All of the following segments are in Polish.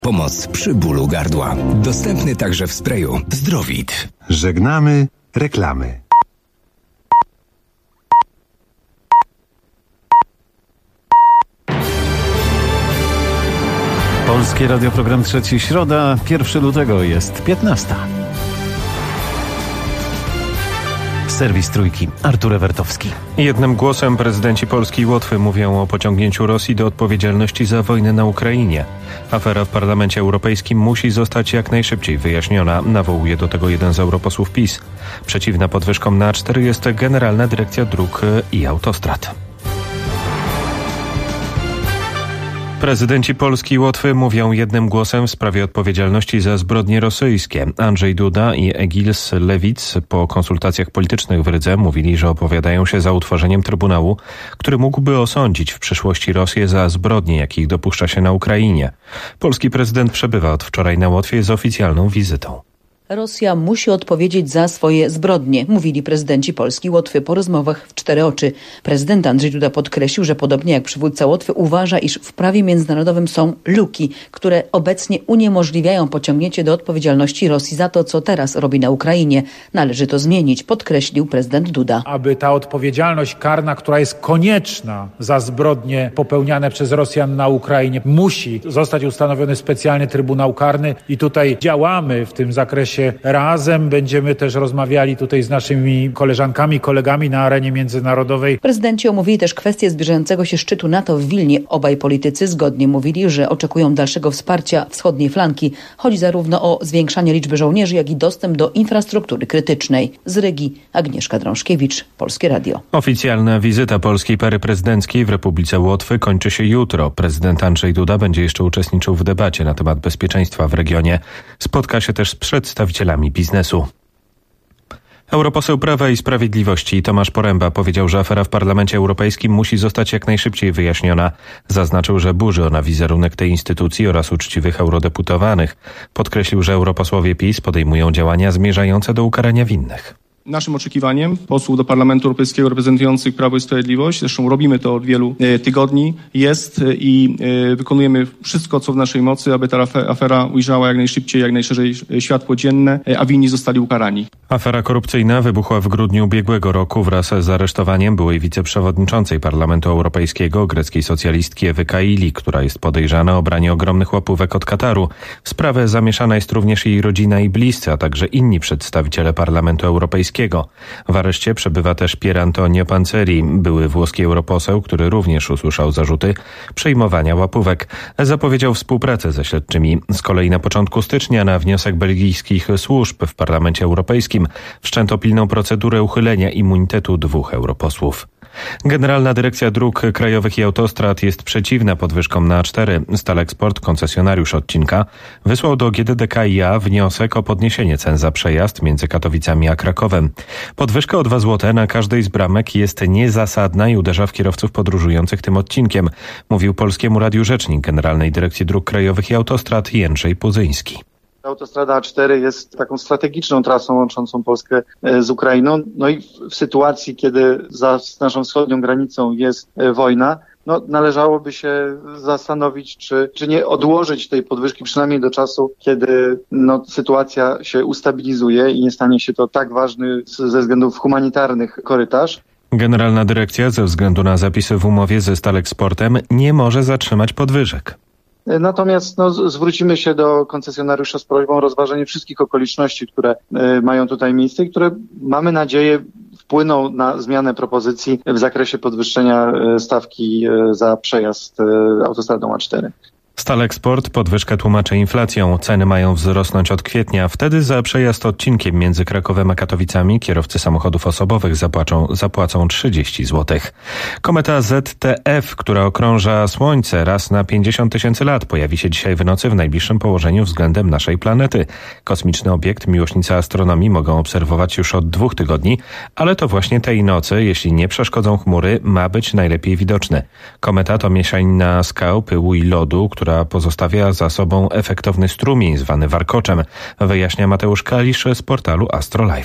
Pomoc przy bólu gardła. Dostępny także w sprayu Zdrowit. Żegnamy reklamy. Polskie Radio, program Trzeci, środa, 1 lutego, jest 15. Serwis Trójki, Artur Ewertowski. Jednym głosem prezydenci Polski i Łotwy mówią o pociągnięciu Rosji do odpowiedzialności za wojnę na Ukrainie. Afera w Parlamencie Europejskim musi zostać jak najszybciej wyjaśniona, nawołuje do tego jeden z europosłów PiS. Przeciwna podwyżkom na A4 jest Generalna Dyrekcja Dróg i Autostrad. Prezydenci Polski i Łotwy mówią jednym głosem w sprawie odpowiedzialności za zbrodnie rosyjskie. Andrzej Duda i Egils Levits po konsultacjach politycznych w Rydze mówili, że opowiadają się za utworzeniem trybunału, który mógłby osądzić w przyszłości Rosję za zbrodnie, jakich dopuszcza się na Ukrainie. Polski prezydent przebywa od wczoraj na Łotwie z oficjalną wizytą. Rosja musi odpowiedzieć za swoje zbrodnie, mówili prezydenci Polski i Łotwy po rozmowach w cztery oczy. Prezydent Andrzej Duda podkreślił, że podobnie jak przywódca Łotwy uważa, iż w prawie międzynarodowym są luki, które obecnie uniemożliwiają pociągnięcie do odpowiedzialności Rosji za to, co teraz robi na Ukrainie. Należy to zmienić, podkreślił prezydent Duda. Aby ta odpowiedzialność karna, która jest konieczna za zbrodnie popełniane przez Rosjan na Ukrainie, musi zostać ustanowiony specjalny Trybunał Karny i tutaj działamy w tym zakresie razem. Będziemy też rozmawiali tutaj z naszymi koleżankami, kolegami na arenie międzynarodowej. Prezydenci omówili też kwestię zbliżającego się szczytu NATO w Wilnie. Obaj politycy zgodnie mówili, że oczekują dalszego wsparcia wschodniej flanki. Chodzi zarówno o zwiększanie liczby żołnierzy, jak i dostęp do infrastruktury krytycznej. Z Rygi Agnieszka Drążkiewicz, Polskie Radio. Oficjalna wizyta polskiej pary prezydenckiej w Republice Łotwy kończy się jutro. Prezydent Andrzej Duda będzie jeszcze uczestniczył w debacie na temat bezpieczeństwa w regionie. Spotka się też z przedstawicielami biznesu. Europoseł Prawa i Sprawiedliwości Tomasz Poręba powiedział, że afera w Parlamencie Europejskim musi zostać jak najszybciej wyjaśniona. Zaznaczył, że burzy ona wizerunek tej instytucji oraz uczciwych eurodeputowanych. Podkreślił, że europosłowie PiS podejmują działania zmierzające do ukarania winnych. Naszym oczekiwaniem posłów do Parlamentu Europejskiego reprezentujących Prawo i Sprawiedliwość, zresztą robimy to od wielu tygodni, jest i wykonujemy wszystko, co w naszej mocy, aby ta afera ujrzała jak najszybciej, jak najszerzej światło dzienne, a winni zostali ukarani. Afera korupcyjna wybuchła w grudniu ubiegłego roku wraz z aresztowaniem byłej wiceprzewodniczącej Parlamentu Europejskiego, greckiej socjalistki Ewy Kaili, która jest podejrzana o branie ogromnych łapówek od Kataru. W sprawę zamieszana jest również jej rodzina i bliscy, a także inni przedstawiciele Parlamentu Europejskiego. W areszcie przebywa też Pier Antonio Panzeri, były włoski europoseł, który również usłyszał zarzuty przejmowania łapówek. Zapowiedział współpracę ze śledczymi. Z kolei na początku stycznia na wniosek belgijskich służb w Parlamencie Europejskim wszczęto pilną procedurę uchylenia immunitetu 2 europosłów. Generalna Dyrekcja Dróg Krajowych i Autostrad jest przeciwna podwyżkom na A4. Stalexport, koncesjonariusz odcinka, wysłał do GDDKiA wniosek o podniesienie cen za przejazd między Katowicami a Krakowem. Podwyżka o 2 zł na każdej z bramek jest niezasadna i uderza w kierowców podróżujących tym odcinkiem, mówił Polskiemu Radiu rzecznik Generalnej Dyrekcji Dróg Krajowych i Autostrad Jędrzej Puzyński. Autostrada A4 jest taką strategiczną trasą łączącą Polskę z Ukrainą. No i w sytuacji, kiedy za naszą wschodnią granicą jest wojna, należałoby się zastanowić, czy nie odłożyć tej podwyżki przynajmniej do czasu, kiedy sytuacja się ustabilizuje i nie stanie się to tak ważny ze względów humanitarnych korytarz. Generalna Dyrekcja ze względu na zapisy w umowie ze Stalexportem nie może zatrzymać podwyżek. Natomiast zwrócimy się do koncesjonariusza z prośbą o rozważenie wszystkich okoliczności, które mają tutaj miejsce i które, mamy nadzieję, wpłyną na zmianę propozycji w zakresie podwyższenia stawki za przejazd autostradą A4. Stalexport podwyżkę tłumaczy inflacją. Ceny mają wzrosnąć od kwietnia. Wtedy za przejazd odcinkiem między Krakowem a Katowicami kierowcy samochodów osobowych zapłacą 30 zł. Kometa ZTF, która okrąża Słońce raz na 50 000 lat, pojawi się dzisiaj w nocy w najbliższym położeniu względem naszej planety. Kosmiczny obiekt miłośnicy astronomii mogą obserwować już od 2 tygodni, ale to właśnie tej nocy, jeśli nie przeszkodzą chmury, ma być najlepiej widoczny. Kometa to mieszanina skał, pyłu i lodu, która pozostawia za sobą efektowny strumień zwany warkoczem, wyjaśnia Mateusz Kalisz z portalu Astrolife.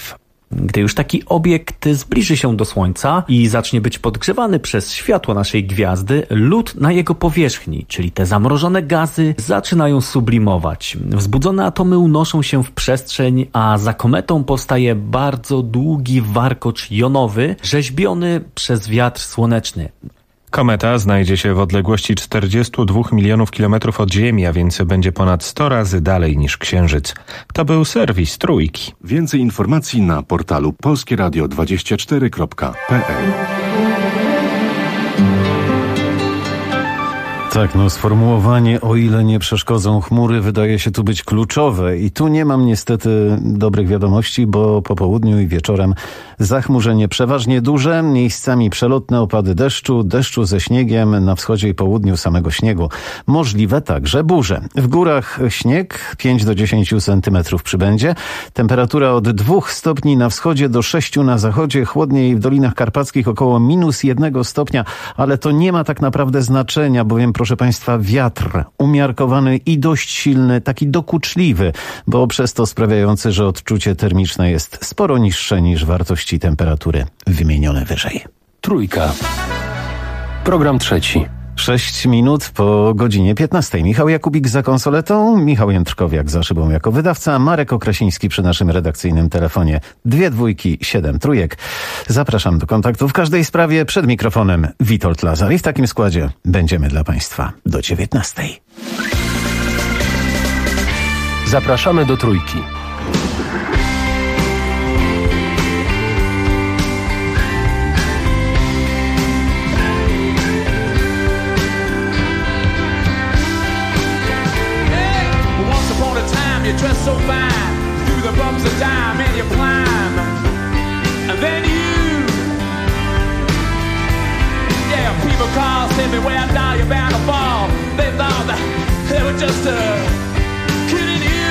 Gdy już taki obiekt zbliży się do Słońca i zacznie być podgrzewany przez światło naszej gwiazdy, lód na jego powierzchni, czyli te zamrożone gazy, zaczynają sublimować. Wzbudzone atomy unoszą się w przestrzeń, a za kometą powstaje bardzo długi warkocz jonowy, rzeźbiony przez wiatr słoneczny. Kometa znajdzie się w odległości 42 milionów kilometrów od Ziemi, a więc będzie ponad 100 razy dalej niż Księżyc. To był serwis Trójki. Więcej informacji na portalu polskieradio24.pl. Tak, sformułowanie "o ile nie przeszkodzą chmury" wydaje się tu być kluczowe i tu nie mam niestety dobrych wiadomości, bo po południu i wieczorem zachmurzenie przeważnie duże, miejscami przelotne opady deszczu ze śniegiem, na wschodzie i południu samego śniegu. Możliwe także burze. W górach śnieg 5 do 10 centymetrów przybędzie. Temperatura od 2 stopni na wschodzie do 6 na zachodzie, chłodniej w Dolinach Karpackich około -1 stopnia, ale to nie ma tak naprawdę znaczenia, bowiem proszę Państwa, wiatr umiarkowany i dość silny, taki dokuczliwy, bo przez to sprawiający, że odczucie termiczne jest sporo niższe niż wartości temperatury wymienione wyżej. Trójka. Program trzeci. 6 minut po godzinie 15. Michał Jakubik za konsoletą, Michał Jędrkowiak za szybą jako wydawca, Marek Okrasiński przy naszym redakcyjnym telefonie 2 dwójki 7 trójek. Zapraszam do kontaktu w każdej sprawie. Przed mikrofonem Witold Lazar i w takim składzie będziemy dla Państwa do 19. Zapraszamy do Trójki. You dress so fine, through the bumps of time, and you climb, and then people call, say me where now you're bound to fall. They thought that they were just kidding you.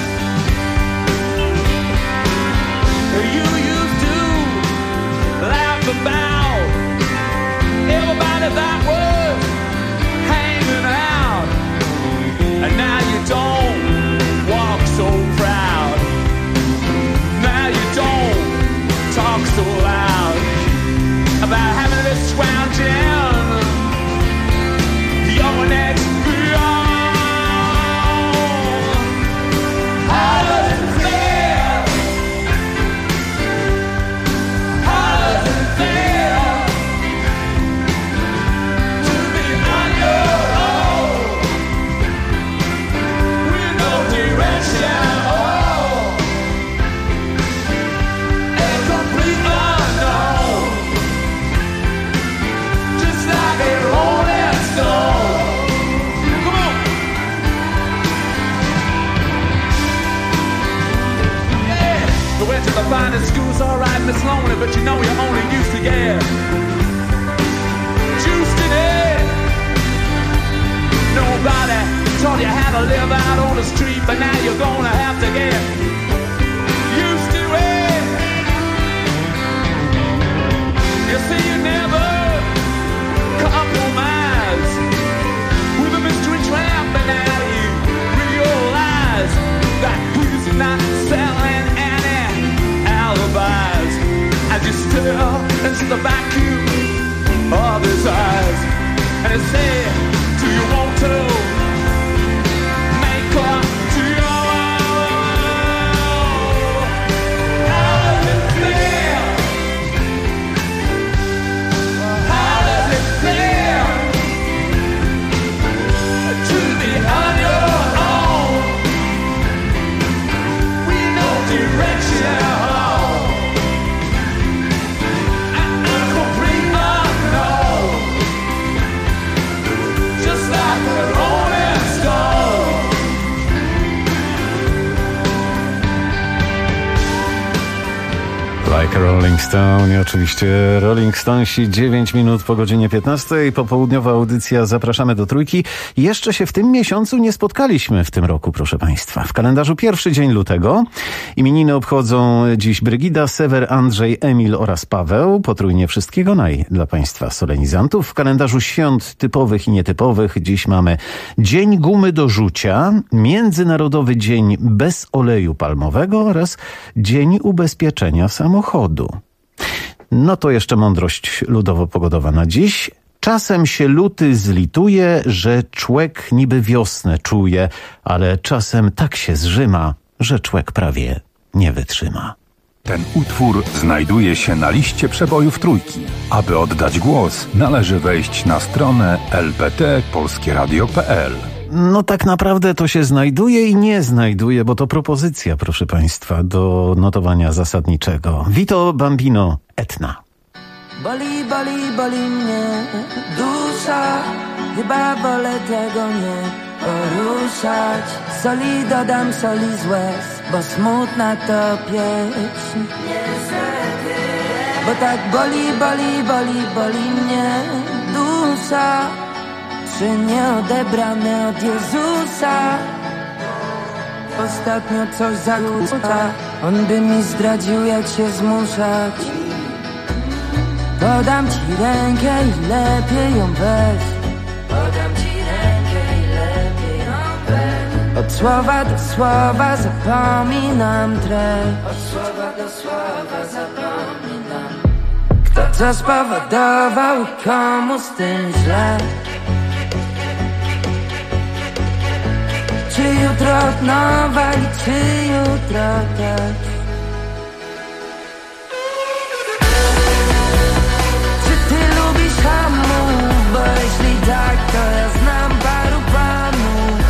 You used to laugh about everybody that was hanging out, and now you don't walk so proud. Now you don't talk so loud about having this scrounging your next beyond. How does it feel? How does it feel to be on your own with no direction? To the finest school's alright and it's lonely, but you know you're only used to get juiced in it. Nobody taught you how to live out on the street, but now you're gonna have to get used to it. You see, you never compromise with a mystery tramp, but now you realize that he's not selling alibis as you stare into the vacuum of his eyes, and he said, do you want to make up to your own? Rolling Stone i oczywiście Rolling Stonesi 9 minut po godzinie 15. Popołudniowa audycja Zapraszamy do Trójki. Jeszcze się w tym miesiącu nie spotkaliśmy w tym roku, proszę Państwa. W kalendarzu pierwszy dzień lutego. Imieniny obchodzą dziś Brygida, Sewer, Andrzej, Emil oraz Paweł. Potrójnie wszystkiego naj dla Państwa solenizantów. W kalendarzu świąt typowych i nietypowych dziś mamy Dzień Gumy do Rzucia, Międzynarodowy Dzień bez oleju palmowego oraz Dzień Ubezpieczenia samochodu. No to jeszcze mądrość ludowo-pogodowa na dziś. Czasem się luty zlituje, że człek niby wiosnę czuje, ale czasem tak się zrzyma, że człek prawie nie wytrzyma. Ten utwór znajduje się na liście przebojów Trójki. Aby oddać głos, należy wejść na stronę lpt.polskieradio.pl. No tak naprawdę to się znajduje i nie znajduje, bo to propozycja, proszę Państwa, do notowania zasadniczego. Vito Bambino, Etna. Boli, boli, boli mnie dusza, chyba wolę tego nie poruszać. Soli dodam, soli z łez, bo smutna to pieśń. Bo tak boli, boli, boli, boli mnie dusza, czy nieodebrane od Jezusa. Ostatnio coś zakłóca, on by mi zdradził, jak się zmuszać. Podam ci rękę i lepiej ją weź. Podam ci rękę i lepiej ją weź. Od słowa do słowa zapominam treść. Od słowa do słowa zapominam. Kto co spowodował i komu z tym źle? Czy jutro od nowa i czy jutro też? Bo jeśli tak, to ja znam paru panów.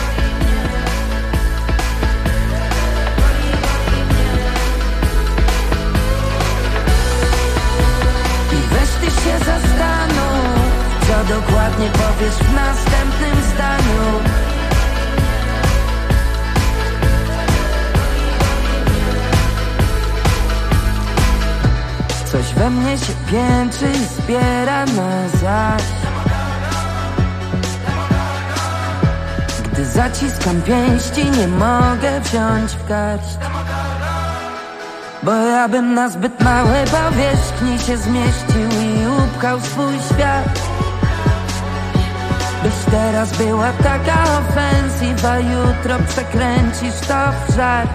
I weź ty się zastanów, co dokładnie powiesz w następnym zdaniu. Coś we mnie się piętrzy i zbiera na zaś. Gdy zaciskam pięści, nie mogę wziąć w garść. Bo ja bym na zbyt małej powierzchni się zmieścił i upchał swój świat. Byś teraz była taka ofensywa, jutro przekręcisz to w żart.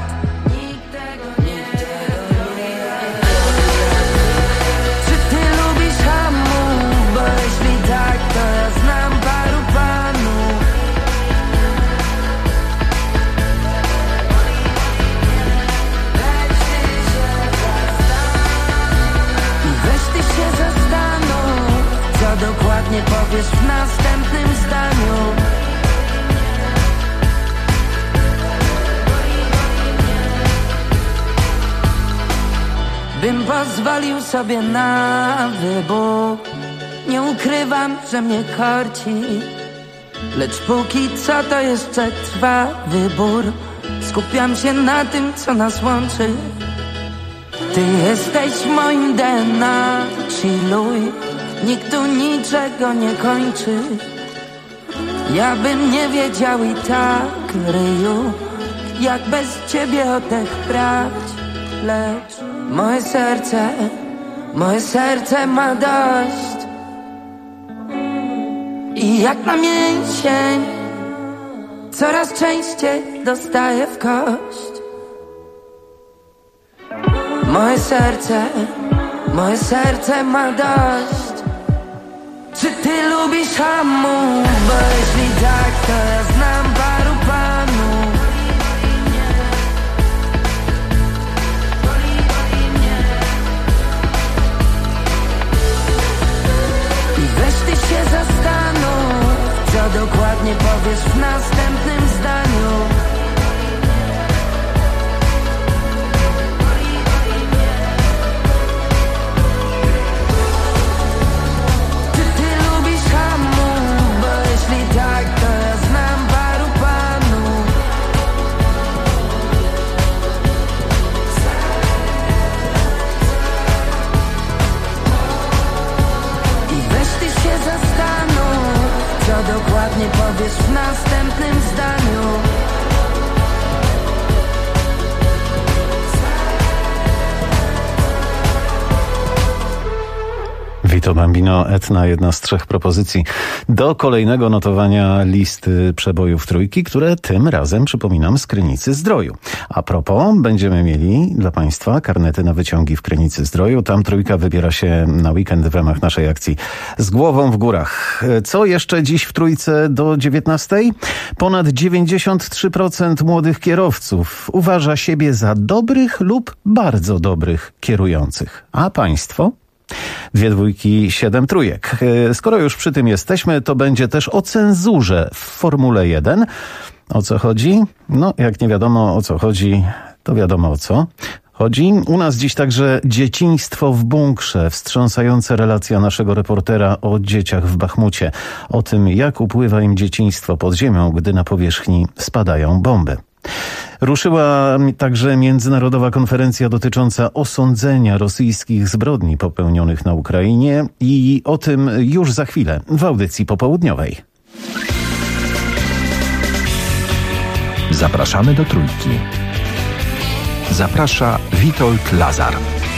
Dokładnie powiesz w następnym zdaniu. Bym pozwolił sobie na wybór. Nie ukrywam, że mnie korci, lecz póki co to jeszcze trwa wybór. Skupiam się na tym, co nas łączy. Ty jesteś moim DNA, chilluj. Nikt tu niczego nie kończy. Ja bym nie wiedział i tak, ryju, jak bez ciebie oddech brać. Lecz moje serce ma dość. I jak na mięsień coraz częściej dostaję w kość. Moje serce ma dość. Czy ty lubisz hamów? Bo jeśli tak, to ja znam paru panów. I weź ty się zastanów, co dokładnie powiesz w następnym zdaniu. Tak, to ja znam paru To Bambino Etna, jedna z 3 propozycji do kolejnego notowania listy przebojów trójki, które tym razem, przypominam, z Krynicy Zdroju. A propos, będziemy mieli dla Państwa karnety na wyciągi w Krynicy Zdroju. Tam trójka wybiera się na weekend w ramach naszej akcji Z głową w górach. Co jeszcze dziś w trójce do 19:00? Ponad 93% młodych kierowców uważa siebie za dobrych lub bardzo dobrych kierujących. A Państwo? 2 dwójki, 7 trójek. Skoro już przy tym jesteśmy, to będzie też o cenzurze w Formule 1. O co chodzi? No, jak nie wiadomo o co chodzi, to wiadomo o co chodzi. U nas dziś także dzieciństwo w bunkrze. Wstrząsająca relacja naszego reportera o dzieciach w Bachmucie. O tym, jak upływa im dzieciństwo pod ziemią, gdy na powierzchni spadają bomby. Ruszyła także międzynarodowa konferencja dotycząca osądzenia rosyjskich zbrodni popełnionych na Ukrainie i o tym już za chwilę w audycji popołudniowej. Zapraszamy do Trójki. Zaprasza Witold Lazar.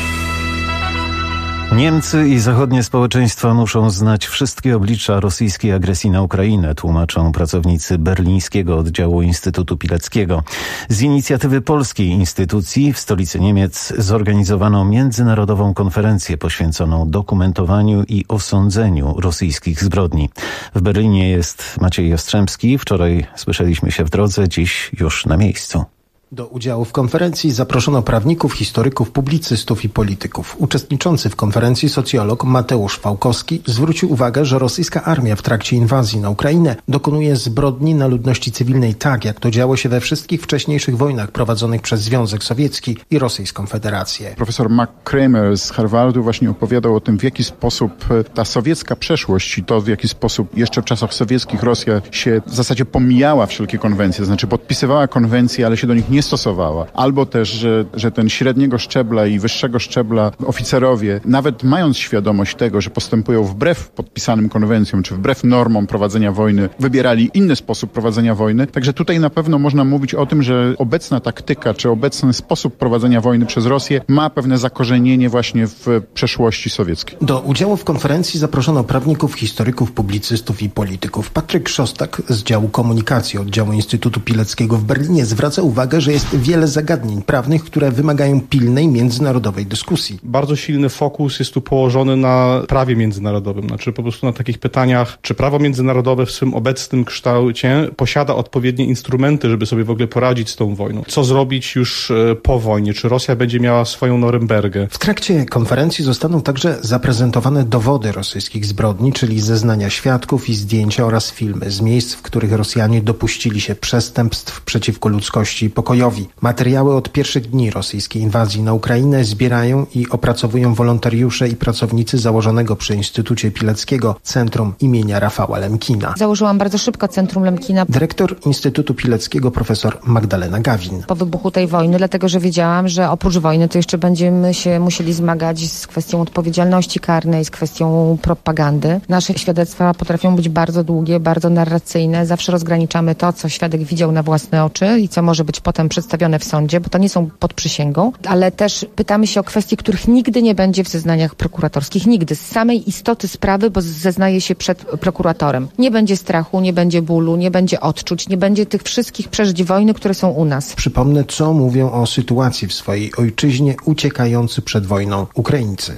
Niemcy i zachodnie społeczeństwa muszą znać wszystkie oblicza rosyjskiej agresji na Ukrainę, tłumaczą pracownicy berlińskiego oddziału Instytutu Pileckiego. Z inicjatywy polskiej instytucji w stolicy Niemiec zorganizowano międzynarodową konferencję poświęconą dokumentowaniu i osądzeniu rosyjskich zbrodni. W Berlinie jest Maciej Jastrzębski. Wczoraj słyszeliśmy się w drodze, dziś już na miejscu. Do udziału w konferencji zaproszono prawników, historyków, publicystów i polityków. Uczestniczący w konferencji socjolog Mateusz Fałkowski zwrócił uwagę, że rosyjska armia w trakcie inwazji na Ukrainę dokonuje zbrodni na ludności cywilnej tak, jak to działo się we wszystkich wcześniejszych wojnach prowadzonych przez Związek Sowiecki i Rosyjską Federację. Profesor Mark Kramer z Harvardu właśnie opowiadał o tym, w jaki sposób ta sowiecka przeszłość i to, w jaki sposób jeszcze w czasach sowieckich Rosja się w zasadzie pomijała wszelkie konwencje, to znaczy podpisywała konwencje, ale się do nich nie stosowała. Albo też, że ten średniego szczebla i wyższego szczebla oficerowie, nawet mając świadomość tego, że postępują wbrew podpisanym konwencjom, czy wbrew normom prowadzenia wojny, wybierali inny sposób prowadzenia wojny. Także tutaj na pewno można mówić o tym, że obecna taktyka, czy obecny sposób prowadzenia wojny przez Rosję ma pewne zakorzenienie właśnie w przeszłości sowieckiej. Do udziału w konferencji zaproszono prawników, historyków, publicystów i polityków. Patryk Szostak z działu komunikacji oddziału Instytutu Pileckiego w Berlinie zwraca uwagę, że jest wiele zagadnień prawnych, które wymagają pilnej międzynarodowej dyskusji. Bardzo silny fokus jest tu położony na prawie międzynarodowym, znaczy po prostu na takich pytaniach, czy prawo międzynarodowe w swym obecnym kształcie posiada odpowiednie instrumenty, żeby sobie w ogóle poradzić z tą wojną. Co zrobić już po wojnie? Czy Rosja będzie miała swoją Norymbergę? W trakcie konferencji zostaną także zaprezentowane dowody rosyjskich zbrodni, czyli zeznania świadków i zdjęcia oraz filmy z miejsc, w których Rosjanie dopuścili się przestępstw przeciwko ludzkości i pokojowi. Materiały od pierwszych dni rosyjskiej inwazji na Ukrainę zbierają i opracowują wolontariusze i pracownicy założonego przy Instytucie Pileckiego Centrum imienia Rafała Lemkina. Założyłam bardzo szybko Centrum Lemkina. Dyrektor Instytutu Pileckiego profesor Magdalena Gawin. Po wybuchu tej wojny, dlatego że wiedziałam, że oprócz wojny to jeszcze będziemy się musieli zmagać z kwestią odpowiedzialności karnej, z kwestią propagandy. Nasze świadectwa potrafią być bardzo długie, bardzo narracyjne. Zawsze rozgraniczamy to, co świadek widział na własne oczy i co może być potem przedstawione w sądzie, bo to nie są pod przysięgą, ale też pytamy się o kwestie, których nigdy nie będzie w zeznaniach prokuratorskich. Nigdy. Z samej istoty sprawy, bo zeznaje się przed prokuratorem. Nie będzie strachu, nie będzie bólu, nie będzie odczuć, nie będzie tych wszystkich przeżyć wojny, które są u nas. Przypomnę, co mówią o sytuacji w swojej ojczyźnie uciekający przed wojną Ukraińcy.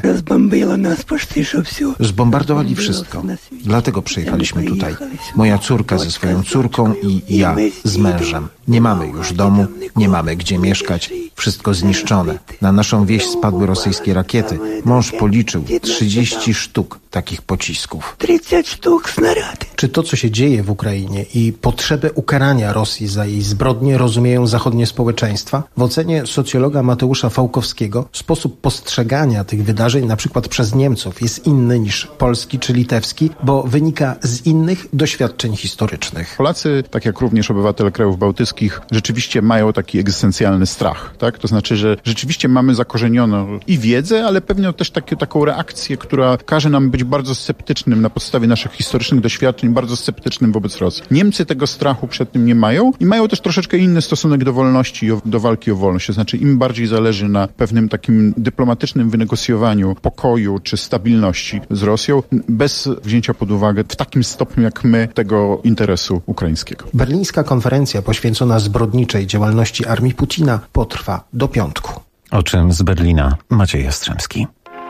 Zbombardowali wszystko. Dlatego przyjechaliśmy tutaj. Moja córka ze swoją córką i ja z mężem. Nie mamy już domu, nie mamy gdzie mieszkać. Wszystko zniszczone. Na naszą wieś spadły rosyjskie rakiety. Mąż policzył 30 sztuk takich pocisków. 30 sztuk snarady. Czy to, co się dzieje w Ukrainie i potrzebę ukarania Rosji za jej zbrodnie rozumieją zachodnie społeczeństwa? W ocenie socjologa Mateusza Fałkowskiego sposób postrzegania tych wydarzeń, na przykład przez Niemców, jest inny niż polski czy litewski, bo wynika z innych doświadczeń historycznych. Polacy, tak jak również obywatele krajów bałtyckich, rzeczywiście mają miało taki egzystencjalny strach, tak? To znaczy, że rzeczywiście mamy zakorzenioną i wiedzę, ale pewnie też taką reakcję, która każe nam być bardzo sceptycznym na podstawie naszych historycznych doświadczeń, bardzo sceptycznym wobec Rosji. Niemcy tego strachu przed tym nie mają i mają też troszeczkę inny stosunek do wolności i do walki o wolność. To znaczy, im bardziej zależy na pewnym takim dyplomatycznym wynegocjowaniu pokoju czy stabilności z Rosją, bez wzięcia pod uwagę w takim stopniu jak my tego interesu ukraińskiego. Berlińska konferencja poświęcona zbrodniczej działalności armii Putina potrwa do piątku. O czym z Berlina Maciej Jastrzębski.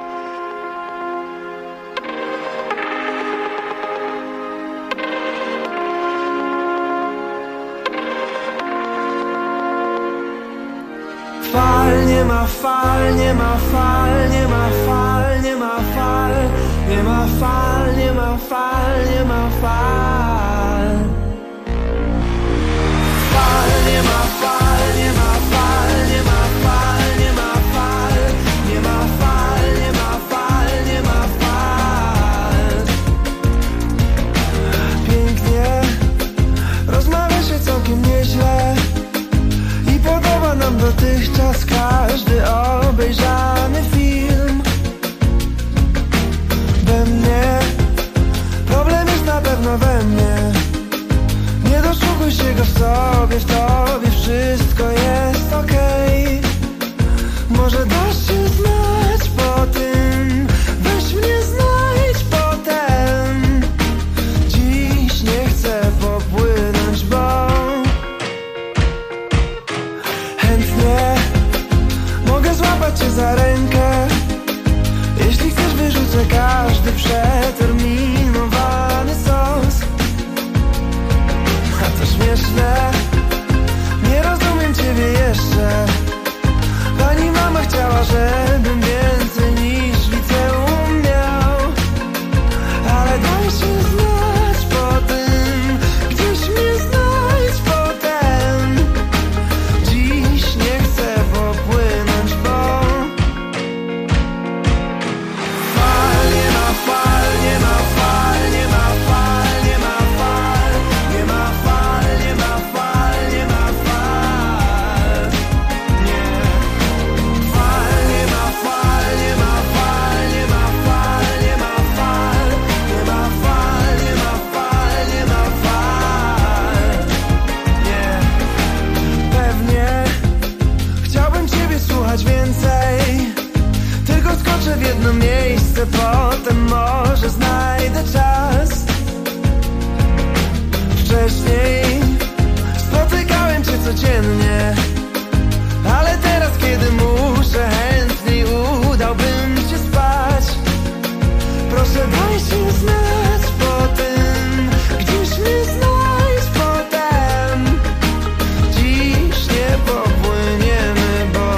Fal, nie ma fal, nie ma fal, nie ma fal, nie ma fal, nie ma fal, nie ma fal, nie ma fal. Fal, nie ma fal, nie ma fal, nie ma fal, nie ma fal, nie ma fal, nie ma fal, nie ma fal. Pięknie, rozmawia się całkiem nieźle i podoba nam dotychczas każdy obejrzany film. We mnie, problem jest na pewno we mnie. Nie doszukuj się go w sobie, w tobie wszystko jest okej. Może dasz się znać po tym, weź mnie znajdź potem. Dziś nie chcę popłynąć, bo chętnie mogę złapać cię za rękę. Jeśli chcesz, wyrzucę każdy przeterminowany sos. A to śmieszne, nie rozumiem ciebie jeszcze. Pani mama chciała, żebym więcej niż liceum miał. Ale daj się znać po tym, gdzieś mnie znajdź potem. Dziś nie chcę popłynąć, bo fal, nie ma fal, nie ma fal, nie ma fal, nie ma fal, nie ma fal, nie ma fal, nie ma fal. Nie. Fal, nie ma fal, nie ma fal, nie ma fal, nie ma fal, nie ma fal, nie ma fal, nie ma fal. Nie. Pewnie chciałbym ciebie słuchać więcej. Tylko skoczę w jedno miejsce, potem może znajdę czas. Wcześniej spotykałem cię codziennie, ale teraz, kiedy muszę, chętniej udałbym się spać. Proszę, daj się znać po tym, gdzieś mnie znajdź potem. Dziś nie popłyniemy, bo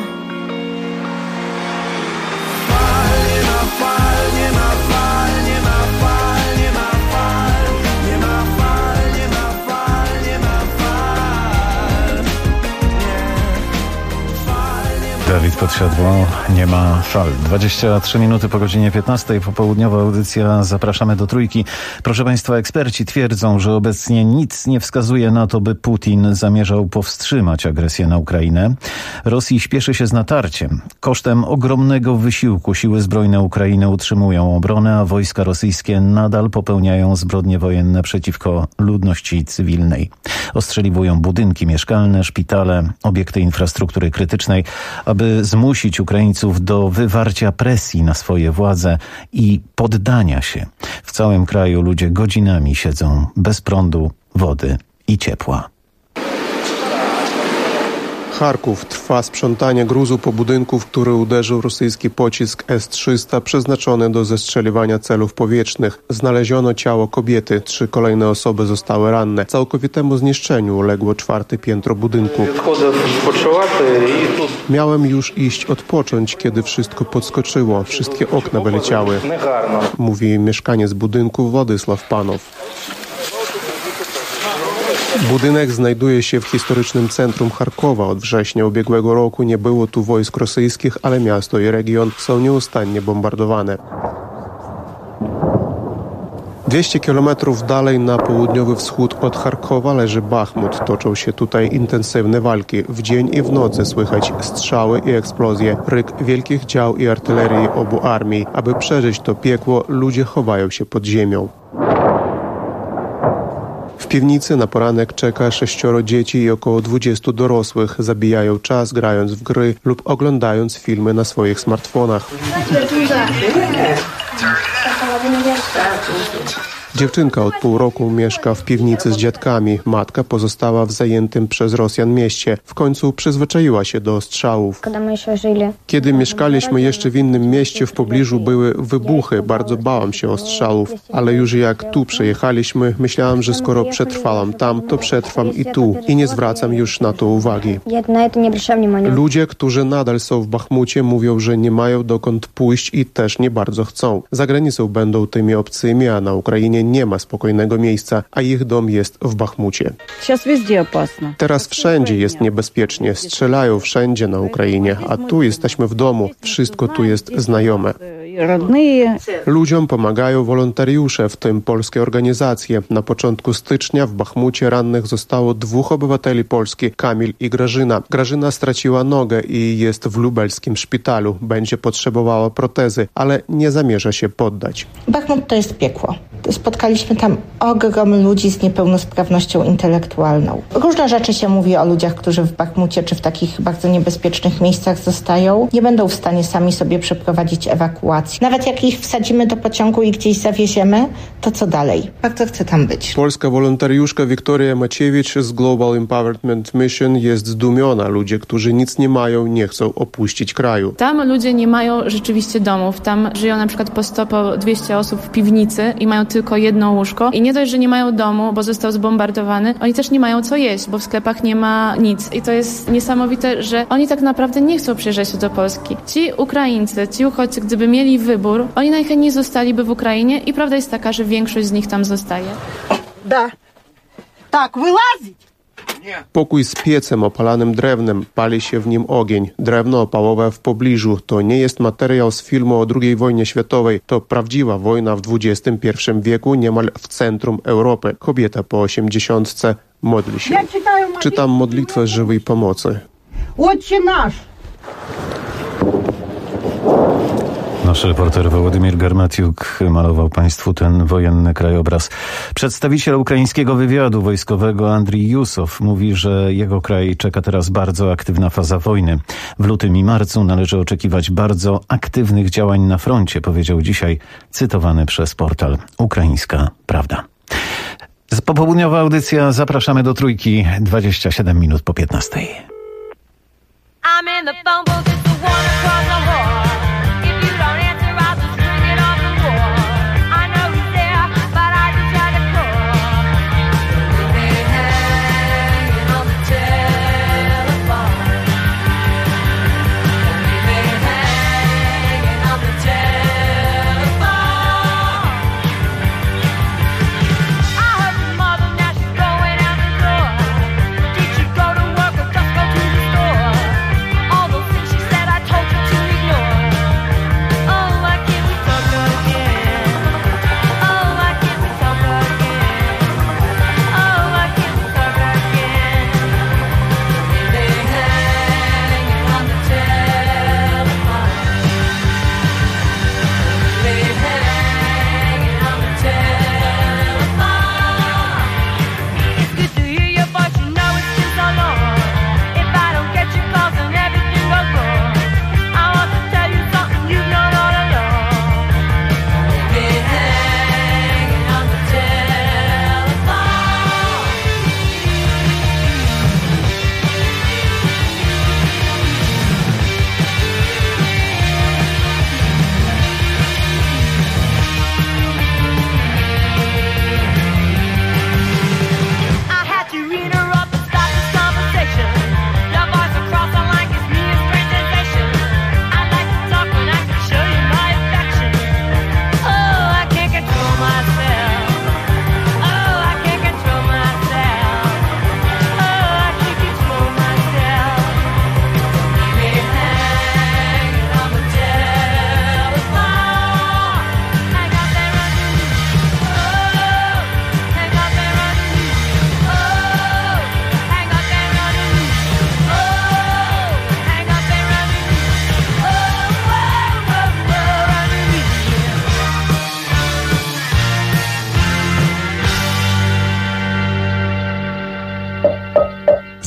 fal, nie ma fal, nie ma fal, nie ma fal, nie ma fal, nie ma fal, nie ma fal, nie ma fal. Nie. Fal, nie ma. Dawid Podsiadło, nie ma fal. 23 minuty po godzinie 15, popołudniowa audycja. Zapraszamy do Trójki. Proszę Państwa, eksperci twierdzą, że obecnie nic nie wskazuje na to, by Putin zamierzał powstrzymać agresję na Ukrainę. Rosji śpieszy się z natarciem. Kosztem ogromnego wysiłku siły zbrojne Ukrainy utrzymują obronę, a wojska rosyjskie nadal popełniają zbrodnie wojenne przeciwko ludności cywilnej. Ostrzeliwują budynki mieszkalne, szpitale, obiekty infrastruktury krytycznej, aby zmusić Ukraińców do wywarcia presji na swoje władze i poddania się. W całym kraju ludzie godzinami siedzą bez prądu, wody i ciepła. Charków trwa sprzątanie gruzu po budynku, w który uderzył rosyjski pocisk S-300 przeznaczony do zestrzeliwania celów powietrznych. Znaleziono ciało kobiety, 3 kolejne osoby zostały ranne. Całkowitemu zniszczeniu uległo 4. piętro budynku. Miałem już iść odpocząć, kiedy wszystko podskoczyło, wszystkie okna wyleciały, mówi mieszkaniec budynku Władysław Panow. Budynek znajduje się w historycznym centrum Charkowa. Od września ubiegłego roku nie było tu wojsk rosyjskich, ale miasto i region są nieustannie bombardowane. 200 kilometrów dalej na południowy wschód od Charkowa leży Bachmut. Toczą się tutaj intensywne walki. W dzień i w nocy słychać strzały i eksplozje, ryk wielkich dział i artylerii obu armii. Aby przeżyć to piekło, ludzie chowają się pod ziemią. W piwnicy na poranek czeka 6 dzieci i około 20 dorosłych. Zabijają czas grając w gry lub oglądając filmy na swoich smartfonach. Dziewczynka od pół roku mieszka w piwnicy z dziadkami. Matka pozostała w zajętym przez Rosjan mieście. W końcu przyzwyczaiła się do strzałów. Kiedy mieszkaliśmy jeszcze w innym mieście, w pobliżu były wybuchy. Bardzo bałam się ostrzałów. Ale już jak tu przyjechaliśmy, myślałam, że skoro przetrwałam tam, to przetrwam i tu. I nie zwracam już na to uwagi. Ludzie, którzy nadal są w Bachmucie, mówią, że nie mają dokąd pójść i też nie bardzo chcą. Za granicą będą tymi obcymi, a na Ukrainie nie ma spokojnego miejsca, a ich dom jest w Bachmucie. Teraz wszędzie jest niebezpiecznie. Strzelają wszędzie na Ukrainie, a tu jesteśmy w domu. Wszystko tu jest znajome. Ludziom pomagają wolontariusze, w tym polskie organizacje. Na początku stycznia w Bachmucie rannych zostało 2 obywateli Polski, Kamil i Grażyna. Grażyna straciła nogę i jest w lubelskim szpitalu. Będzie potrzebowała protezy, ale nie zamierza się poddać. Bachmut to jest piekło. Spotkaliśmy tam ogrom ludzi z niepełnosprawnością intelektualną. Różne rzeczy się mówi o ludziach, którzy w Bachmucie czy w takich bardzo niebezpiecznych miejscach zostają. Nie będą w stanie sami sobie przeprowadzić ewakuacji. Nawet jak ich wsadzimy do pociągu i gdzieś zawieziemy, to co dalej? Bardzo chcę tam być. Polska wolontariuszka Wiktoria Maciewicz z Global Empowerment Mission jest zdumiona. Ludzie, którzy nic nie mają, nie chcą opuścić kraju. Tam ludzie nie mają rzeczywiście domów. Tam żyją na przykład po 100, po 200 osób w piwnicy i mają tylko jedno łóżko. I nie dość, że nie mają domu, bo został zbombardowany, oni też nie mają co jeść, bo w sklepach nie ma nic. I to jest niesamowite, że oni tak naprawdę nie chcą przyjeżdżać do Polski. Ci Ukraińcy, ci uchodźcy, gdyby mieli wybór, oni najchętniej zostaliby w Ukrainie i prawda jest taka, że większość z nich tam zostaje. Tak, wyłazić! Pokój z piecem opalanym drewnem, pali się w nim ogień. Drewno opałowe w pobliżu. To nie jest materiał z filmu o II wojnie światowej. To prawdziwa wojna w XXI wieku, niemal w centrum Europy. Kobieta po 80 modli się. Czytam modlitwę żywej pomocy. Отче наш! Nasz reporter Wołodymir Garmatiuk malował Państwu ten wojenny krajobraz. Przedstawiciel ukraińskiego wywiadu wojskowego Andrii Jusow mówi, że jego kraj czeka teraz bardzo aktywna faza wojny. W lutym i marcu należy oczekiwać bardzo aktywnych działań na froncie, powiedział dzisiaj cytowany przez portal Ukraińska Prawda. Popołudniowa audycja, zapraszamy do Trójki, 27 minut po 15. I'm in the phone book, it's the one across the hall. If you don't answer, I'll just bring it off the wall. I know he's there, but I just try to call. Leave me hanging on the telephone. Leave me hanging on the telephone. I heard your mother, now she's going out the door. Did she go to work or just go to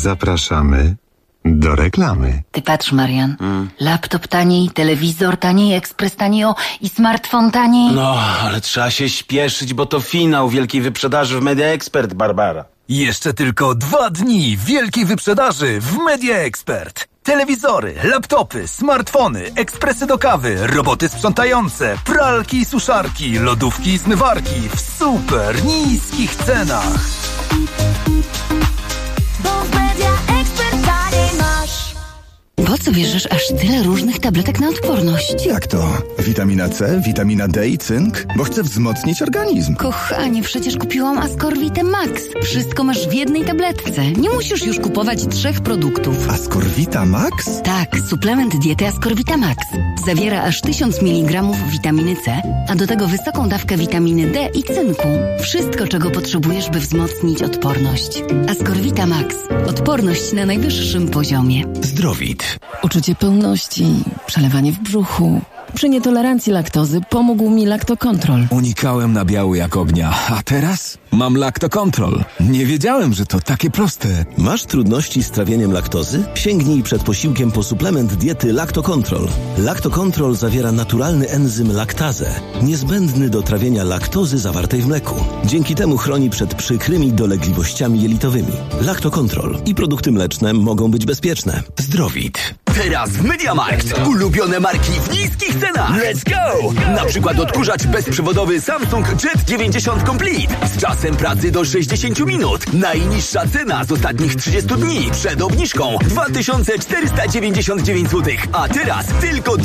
Zapraszamy do reklamy. Ty patrz, Marian. Laptop taniej, telewizor taniej, ekspres taniej i smartfon taniej. No, ale trzeba się śpieszyć, bo to finał wielkiej wyprzedaży w Media Expert, Barbara. Jeszcze tylko 2 dni wielkiej wyprzedaży w Media Expert. Telewizory, laptopy, smartfony, ekspresy do kawy, roboty sprzątające, pralki i suszarki, lodówki i zmywarki w super niskich cenach. Bo w Media Expert taniej masz. Po co bierzesz aż tyle różnych tabletek na odporność? Jak to? Witamina C, witamina D i cynk? Bo chcę wzmocnić organizm. Kochanie, przecież kupiłam Ascorvitę Max. Wszystko masz w jednej tabletce. Nie musisz już kupować 3 produktów. Ascorvita Max? Tak, suplement diety Ascorvita Max. Zawiera aż 1000 mg witaminy C, a do tego wysoką dawkę witaminy D i cynku. Wszystko, czego potrzebujesz, by wzmocnić odporność. Ascorvita Max. Odporność na najwyższym poziomie. Zdrowit. Uczucie pełności, przelewanie w brzuchu. Przy nietolerancji laktozy pomógł mi Lactocontrol. Unikałem nabiału jak ognia, a teraz mam Lactocontrol. Nie wiedziałem, że to takie proste. Masz trudności z trawieniem laktozy? Sięgnij przed posiłkiem po suplement diety Lactocontrol. Lactocontrol zawiera naturalny enzym laktazę, niezbędny do trawienia laktozy zawartej w mleku. Dzięki temu chroni przed przykrymi dolegliwościami jelitowymi. Lactocontrol i produkty mleczne mogą być bezpieczne. Zdrowit. Teraz w MediaMarkt ulubione marki w niskich cenach. Let's go! Na przykład odkurzacz bezprzewodowy Samsung Jet 90 Complete z czasem pracy do 60 minut. Najniższa cena z ostatnich 30 dni przed obniżką 2499 zł, a teraz tylko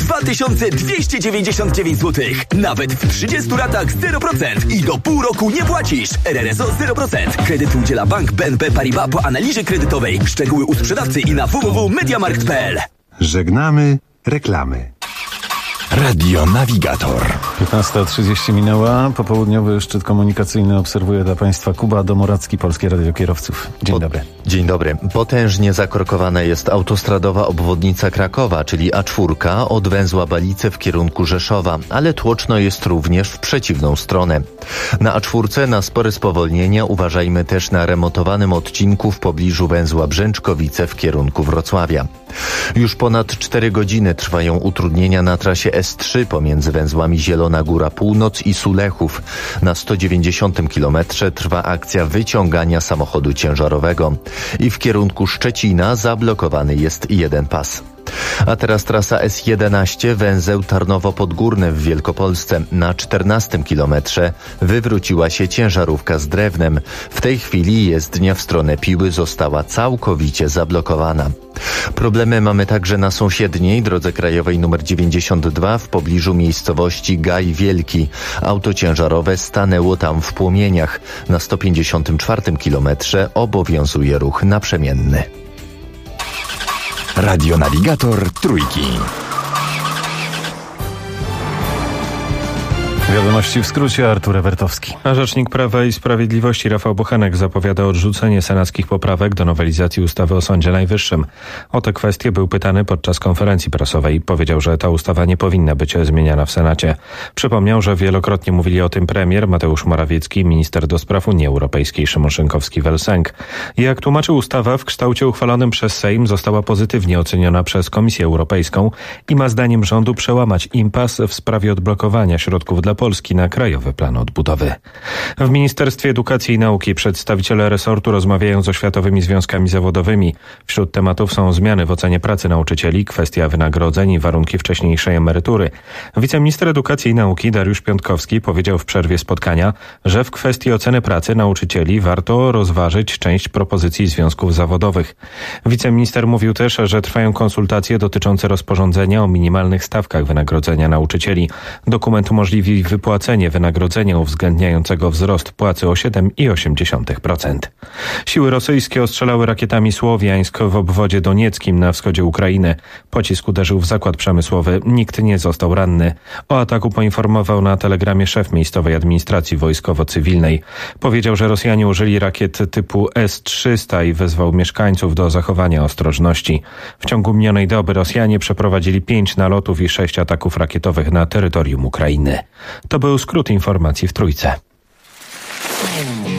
2299 zł. Nawet w 30 ratach 0% i do pół roku nie płacisz. RRSO 0%. Kredyt udziela Bank BNP Paribas po analizie kredytowej. Szczegóły u sprzedawcy i na www.mediamarkt.pl. Żegnamy reklamy. Radio Navigator. 15:30 minęła. Popołudniowy szczyt komunikacyjny obserwuje dla Państwa Kuba Domoracki, Polskie Radio Kierowców. Dzień dobry. Dzień dobry. Potężnie zakorkowana jest autostradowa obwodnica Krakowa, czyli A4 od węzła Balice w kierunku Rzeszowa, ale tłoczno jest również w przeciwną stronę. Na A4 na spore spowolnienia uważajmy też na remontowanym odcinku w pobliżu węzła Brzęczkowice w kierunku Wrocławia. Już ponad 4 godziny trwają utrudnienia na trasie S3 pomiędzy węzłami Zielona Góra Północ i Sulechów. Na 190 km trwa akcja wyciągania samochodu ciężarowego i w kierunku Szczecina zablokowany jest jeden pas. A teraz trasa S11, węzeł Tarnowo-Podgórne w Wielkopolsce. Na 14 kilometrze wywróciła się ciężarówka z drewnem. W tej chwili jezdnia w stronę Piły została całkowicie zablokowana. Problemy mamy także na sąsiedniej drodze krajowej nr 92 w pobliżu miejscowości Gaj Wielki. Auto ciężarowe stanęło tam w płomieniach. Na 154 kilometrze obowiązuje ruch naprzemienny. Radio Navigator Trójki. Wiadomości w skrócie, Artur Ewertowski. A rzecznik Prawa i Sprawiedliwości Rafał Bochenek zapowiada odrzucenie senackich poprawek do nowelizacji ustawy o Sądzie Najwyższym. O tę kwestię był pytany podczas konferencji prasowej. Powiedział, że ta ustawa nie powinna być zmieniana w Senacie. Przypomniał, że wielokrotnie mówili o tym premier Mateusz Morawiecki i minister do spraw Unii Europejskiej Szymon Szynkowski-Welsenk. Jak tłumaczył, ustawa w kształcie uchwalonym przez Sejm została pozytywnie oceniona przez Komisję Europejską i ma zdaniem rządu przełamać impas w sprawie odblokowania środków dla Polski na Krajowy Plan Odbudowy. W Ministerstwie Edukacji i Nauki przedstawiciele resortu rozmawiają z oświatowymi związkami zawodowymi. Wśród tematów są zmiany w ocenie pracy nauczycieli, kwestia wynagrodzeń i warunki wcześniejszej emerytury. Wiceminister Edukacji i Nauki Dariusz Piątkowski powiedział w przerwie spotkania, że w kwestii oceny pracy nauczycieli warto rozważyć część propozycji związków zawodowych. Wiceminister mówił też, że trwają konsultacje dotyczące rozporządzenia o minimalnych stawkach wynagrodzenia nauczycieli. Dokument umożliwi wypłacenie wynagrodzenia uwzględniającego wzrost płacy o 7,8%. Siły rosyjskie ostrzelały rakietami Słowiańsk w obwodzie donieckim na wschodzie Ukrainy. Pocisk uderzył w zakład przemysłowy. Nikt nie został ranny. O ataku poinformował na telegramie szef miejscowej administracji wojskowo-cywilnej. Powiedział, że Rosjanie użyli rakiet typu S-300 i wezwał mieszkańców do zachowania ostrożności. W ciągu minionej doby Rosjanie przeprowadzili 5 nalotów i 6 ataków rakietowych na terytorium Ukrainy. To był skrót informacji w Trójce.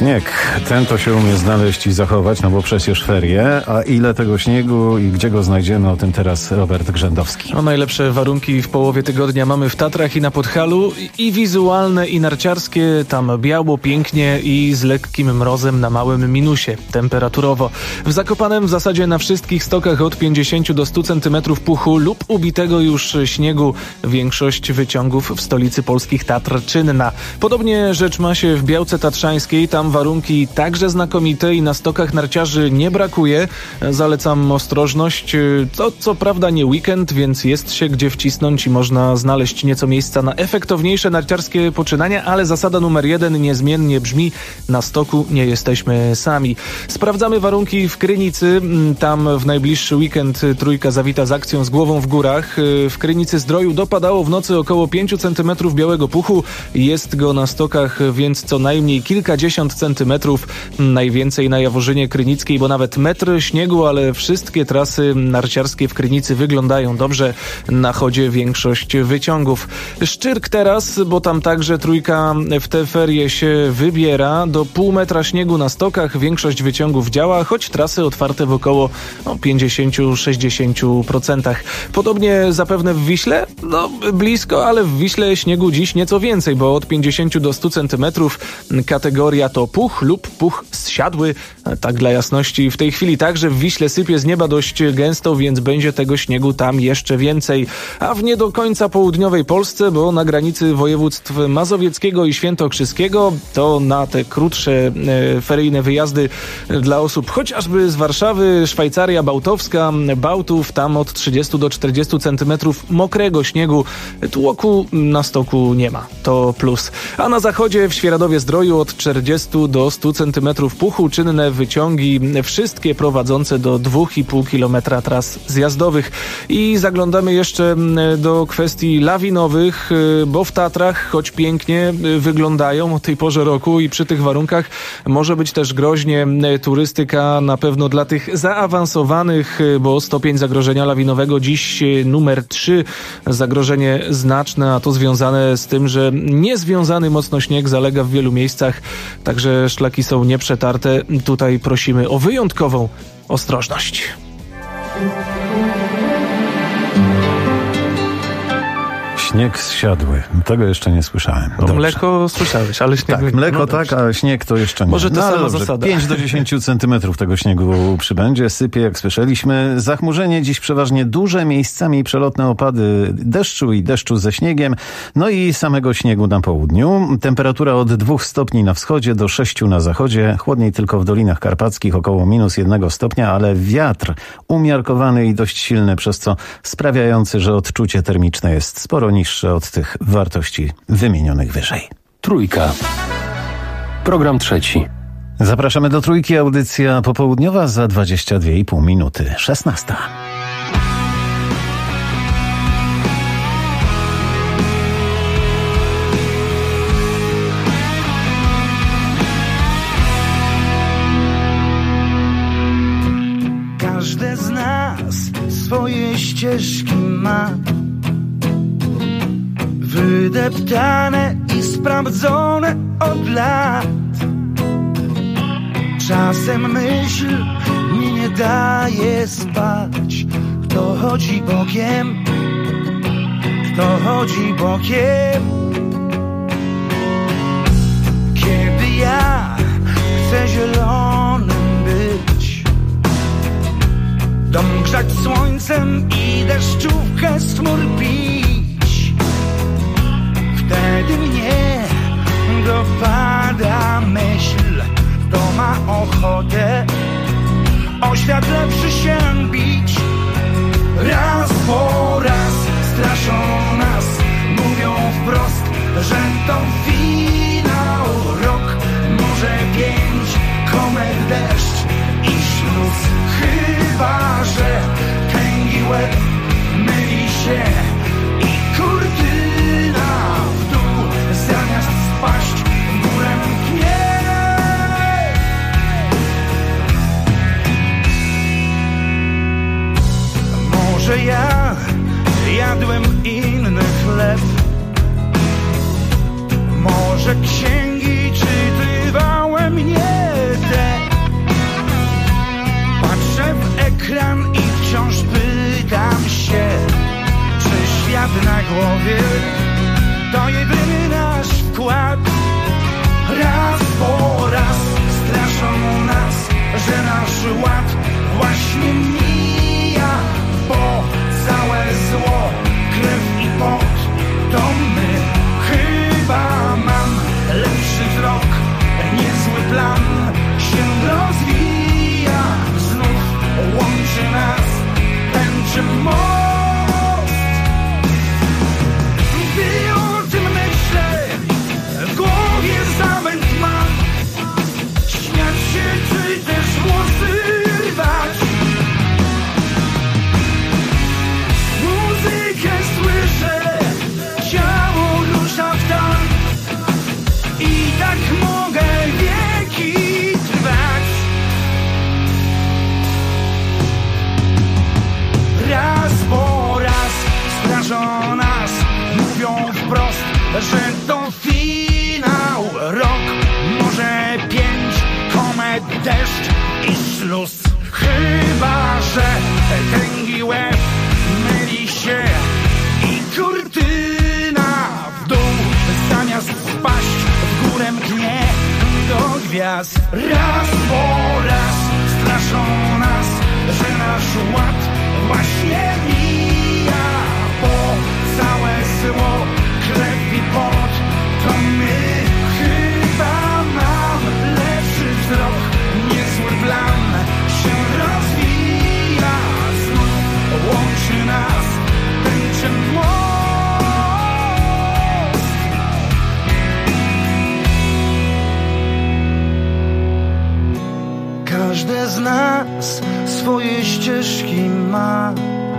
Śnieg, ten to się umie znaleźć i zachować, no bo przecież ferie. A ile tego śniegu i gdzie go znajdziemy, o tym teraz Robert Grzędowski. No, najlepsze warunki w połowie tygodnia mamy w Tatrach i na Podhalu, i wizualne, i narciarskie. Tam biało, pięknie i z lekkim mrozem na małym minusie temperaturowo. W Zakopanem w zasadzie na wszystkich stokach od 50 do 100 cm puchu lub ubitego już śniegu. Większość wyciągów w stolicy polskich Tatr czynna. Podobnie rzecz ma się w Białce Tatrzańskiej. Tam warunki także znakomite i na stokach narciarzy nie brakuje. Zalecam ostrożność. To co prawda nie weekend, więc jest się gdzie wcisnąć i można znaleźć nieco miejsca na efektowniejsze narciarskie poczynania, ale zasada numer 1 niezmiennie brzmi: na stoku nie jesteśmy sami. Sprawdzamy warunki w Krynicy. Tam w najbliższy weekend trójka zawita z akcją z głową w górach. W Krynicy Zdroju dopadało w nocy około 5 cm białego puchu. Jest go na stokach więc co najmniej kilkadziesiąt centymetrów. Najwięcej na Jaworzynie Krynickiej, bo nawet metr śniegu, ale wszystkie trasy narciarskie w Krynicy wyglądają dobrze. Na chodzie większość wyciągów. Szczyrk teraz, bo tam także trójka w te ferie się wybiera. Do pół metra śniegu na stokach większość wyciągów działa, choć trasy otwarte w około 50-60%. Podobnie zapewne w Wiśle? No blisko, ale w Wiśle śniegu dziś nieco więcej, bo od 50 do 100 cm. Kategoria to puch lub puch zsiadły. Tak dla jasności, w tej chwili także w Wiśle sypie z nieba dość gęsto, więc będzie tego śniegu tam jeszcze więcej. A w nie do końca południowej Polsce, bo na granicy województw mazowieckiego i świętokrzyskiego, to na te krótsze feryjne wyjazdy dla osób chociażby z Warszawy, Szwajcaria Bałtowska, Bałtów, tam od 30 do 40 cm mokrego śniegu. Tłoku na stoku nie ma. To plus. A na zachodzie w Świeradowie Zdroju od 40 do 100 cm puchu, czynne wyciągi, wszystkie prowadzące do 2,5 km tras zjazdowych. I zaglądamy jeszcze do kwestii lawinowych, bo w Tatrach, choć pięknie wyglądają o tej porze roku i przy tych warunkach może być też groźnie. Turystyka na pewno dla tych zaawansowanych, bo stopień zagrożenia lawinowego dziś numer 3. Zagrożenie znaczne, a to związane z tym, że niezwiązany mocno śnieg zalega w wielu miejscach, także szlaki są nieprzetarte. Tutaj prosimy o wyjątkową ostrożność. Śnieg zsiadły. Tego jeszcze nie słyszałem. No, mleko słyszałeś, ale śnieg... Tak, mleko no tak, a śnieg to jeszcze nie. Może to sama zasada. 5 do 10 centymetrów tego śniegu przybędzie. Sypie, jak słyszeliśmy. Zachmurzenie dziś przeważnie duże, miejscami przelotne opady deszczu i deszczu ze śniegiem. No i samego śniegu na południu. Temperatura od 2 stopni na wschodzie do 6 na zachodzie. Chłodniej tylko w Dolinach Karpackich, około -1 stopnia, ale wiatr umiarkowany i dość silny, przez co sprawiający, że odczucie termiczne jest sporo niższe od tych wartości wymienionych wyżej. Trójka. Program trzeci. Zapraszamy do Trójki, audycja popołudniowa za 22,5 minuty. 16. Każdy z nas swoje ścieżki ma, wydeptane i sprawdzone od lat. Czasem myśl mi nie daje spać. Kto chodzi bokiem? Kto chodzi bokiem? Kiedy ja chcę zielonym być, dom grzać słońcem i deszczówkę z chmur pić, wtedy mnie dopada myśl, kto ma ochotę o świat lepszy się bić. Raz po raz straszą nas, mówią wprost, że to finał, rok, może 5, komet, deszcz i śluz. Chyba że tęgi łeb myli się i kurtyna w dół zamiast spaść w górę mknie. Może ja jadłem inny chleb, może księgi czytywałem nie ekran i wciąż pytam się, czy świat na głowie to jedyny nasz wkład. Raz po raz straszą nas, że nasz ład właśnie mija, bo całe zło, krew i pot to my. Chyba mam lepszy wzrok, niezły plan się rozwija, znów łączy nas tęczy most. Gdy o tym myślę, w głowie zamęt mam, śmiać się czy też włosy rwać. Muzykę słyszę, ciało rusza w takt i tak mogę wieki trwać. Raz po raz straszą nas, mówią wprost, że to finał. Rok, może 5, komet, deszcz i śluz. Chyba że tęgi łeb myli się i kurtyna w dół, zamiast spaść w górę mknie do gwiazd. Raz po raz straszą nas, że nasz ład właśnie mija, bo całe zło, krew i pot to my. Chyba mam lepszy wzrok, niezły plan się rozwija, znów łączy nas tęczy most. Każde z nas swoje ścieżki ma,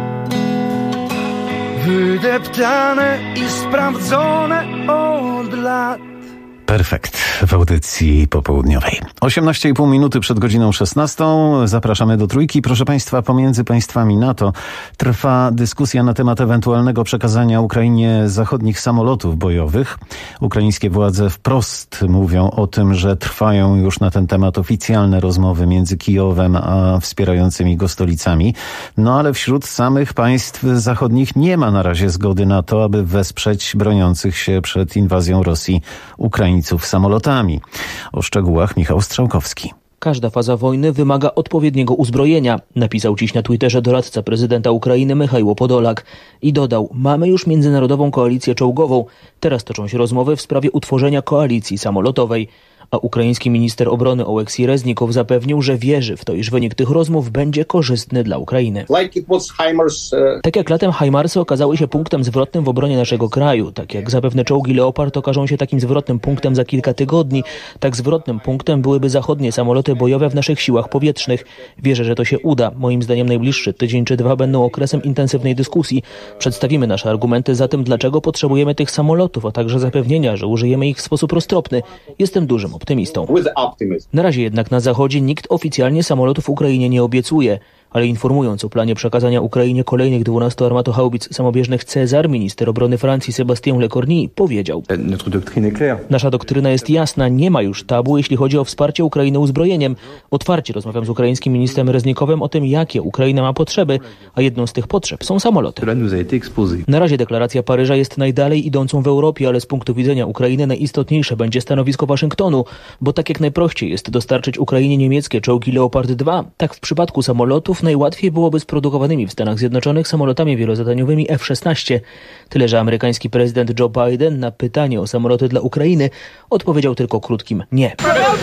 wydeptane i sprawdzone od lat. Perfekt w audycji popołudniowej. 18,5 minuty przed godziną 16. Zapraszamy do Trójki. Proszę Państwa, pomiędzy państwami NATO trwa dyskusja na temat ewentualnego przekazania Ukrainie zachodnich samolotów bojowych. Ukraińskie władze wprost mówią o tym, że trwają już na ten temat oficjalne rozmowy między Kijowem a wspierającymi go stolicami. No ale wśród samych państw zachodnich nie ma na razie zgody na to, aby wesprzeć broniących się przed inwazją Rosji Ukraińców samolotami. O szczegółach Michał Strzałkowski. Każda faza wojny wymaga odpowiedniego uzbrojenia, napisał dziś na Twitterze doradca prezydenta Ukrainy Michajło Podolak i dodał: mamy już międzynarodową koalicję czołgową, teraz toczą się rozmowy w sprawie utworzenia koalicji samolotowej. A ukraiński minister obrony Oleksij Reznikow zapewnił, że wierzy w to, iż wynik tych rozmów będzie korzystny dla Ukrainy. Tak jak latem HIMARSy okazały się punktem zwrotnym w obronie naszego kraju, tak jak zapewne czołgi Leopard okażą się takim zwrotnym punktem za kilka tygodni, tak zwrotnym punktem byłyby zachodnie samoloty bojowe w naszych siłach powietrznych. Wierzę, że to się uda. Moim zdaniem najbliższy tydzień czy dwa będą okresem intensywnej dyskusji. Przedstawimy nasze argumenty za tym, dlaczego potrzebujemy tych samolotów, a także zapewnienia, że użyjemy ich w sposób roztropny. Jestem dużym optymistą. Na razie jednak na Zachodzie nikt oficjalnie samolotów Ukrainie nie obiecuje, ale informując o planie przekazania Ukrainie kolejnych 12 armatohaubic samobieżnych Cezar, minister obrony Francji Sébastien Lecornu powiedział: nasza doktryna jest jasna, nie ma już tabu, jeśli chodzi o wsparcie Ukrainy uzbrojeniem. Otwarcie rozmawiam z ukraińskim ministrem Reznikowem o tym, jakie Ukraina ma potrzeby, a jedną z tych potrzeb są samoloty. Na razie deklaracja Paryża jest najdalej idącą w Europie, ale z punktu widzenia Ukrainy najistotniejsze będzie stanowisko Waszyngtonu, bo tak jak najprościej jest dostarczyć Ukrainie niemieckie czołgi Leopard 2, tak w przypadku samolotów najłatwiej byłoby z produkowanymi w Stanach Zjednoczonych samolotami wielozadaniowymi F-16. Tyle, że amerykański prezydent Joe Biden na pytanie o samoloty dla Ukrainy odpowiedział tylko krótkim nie.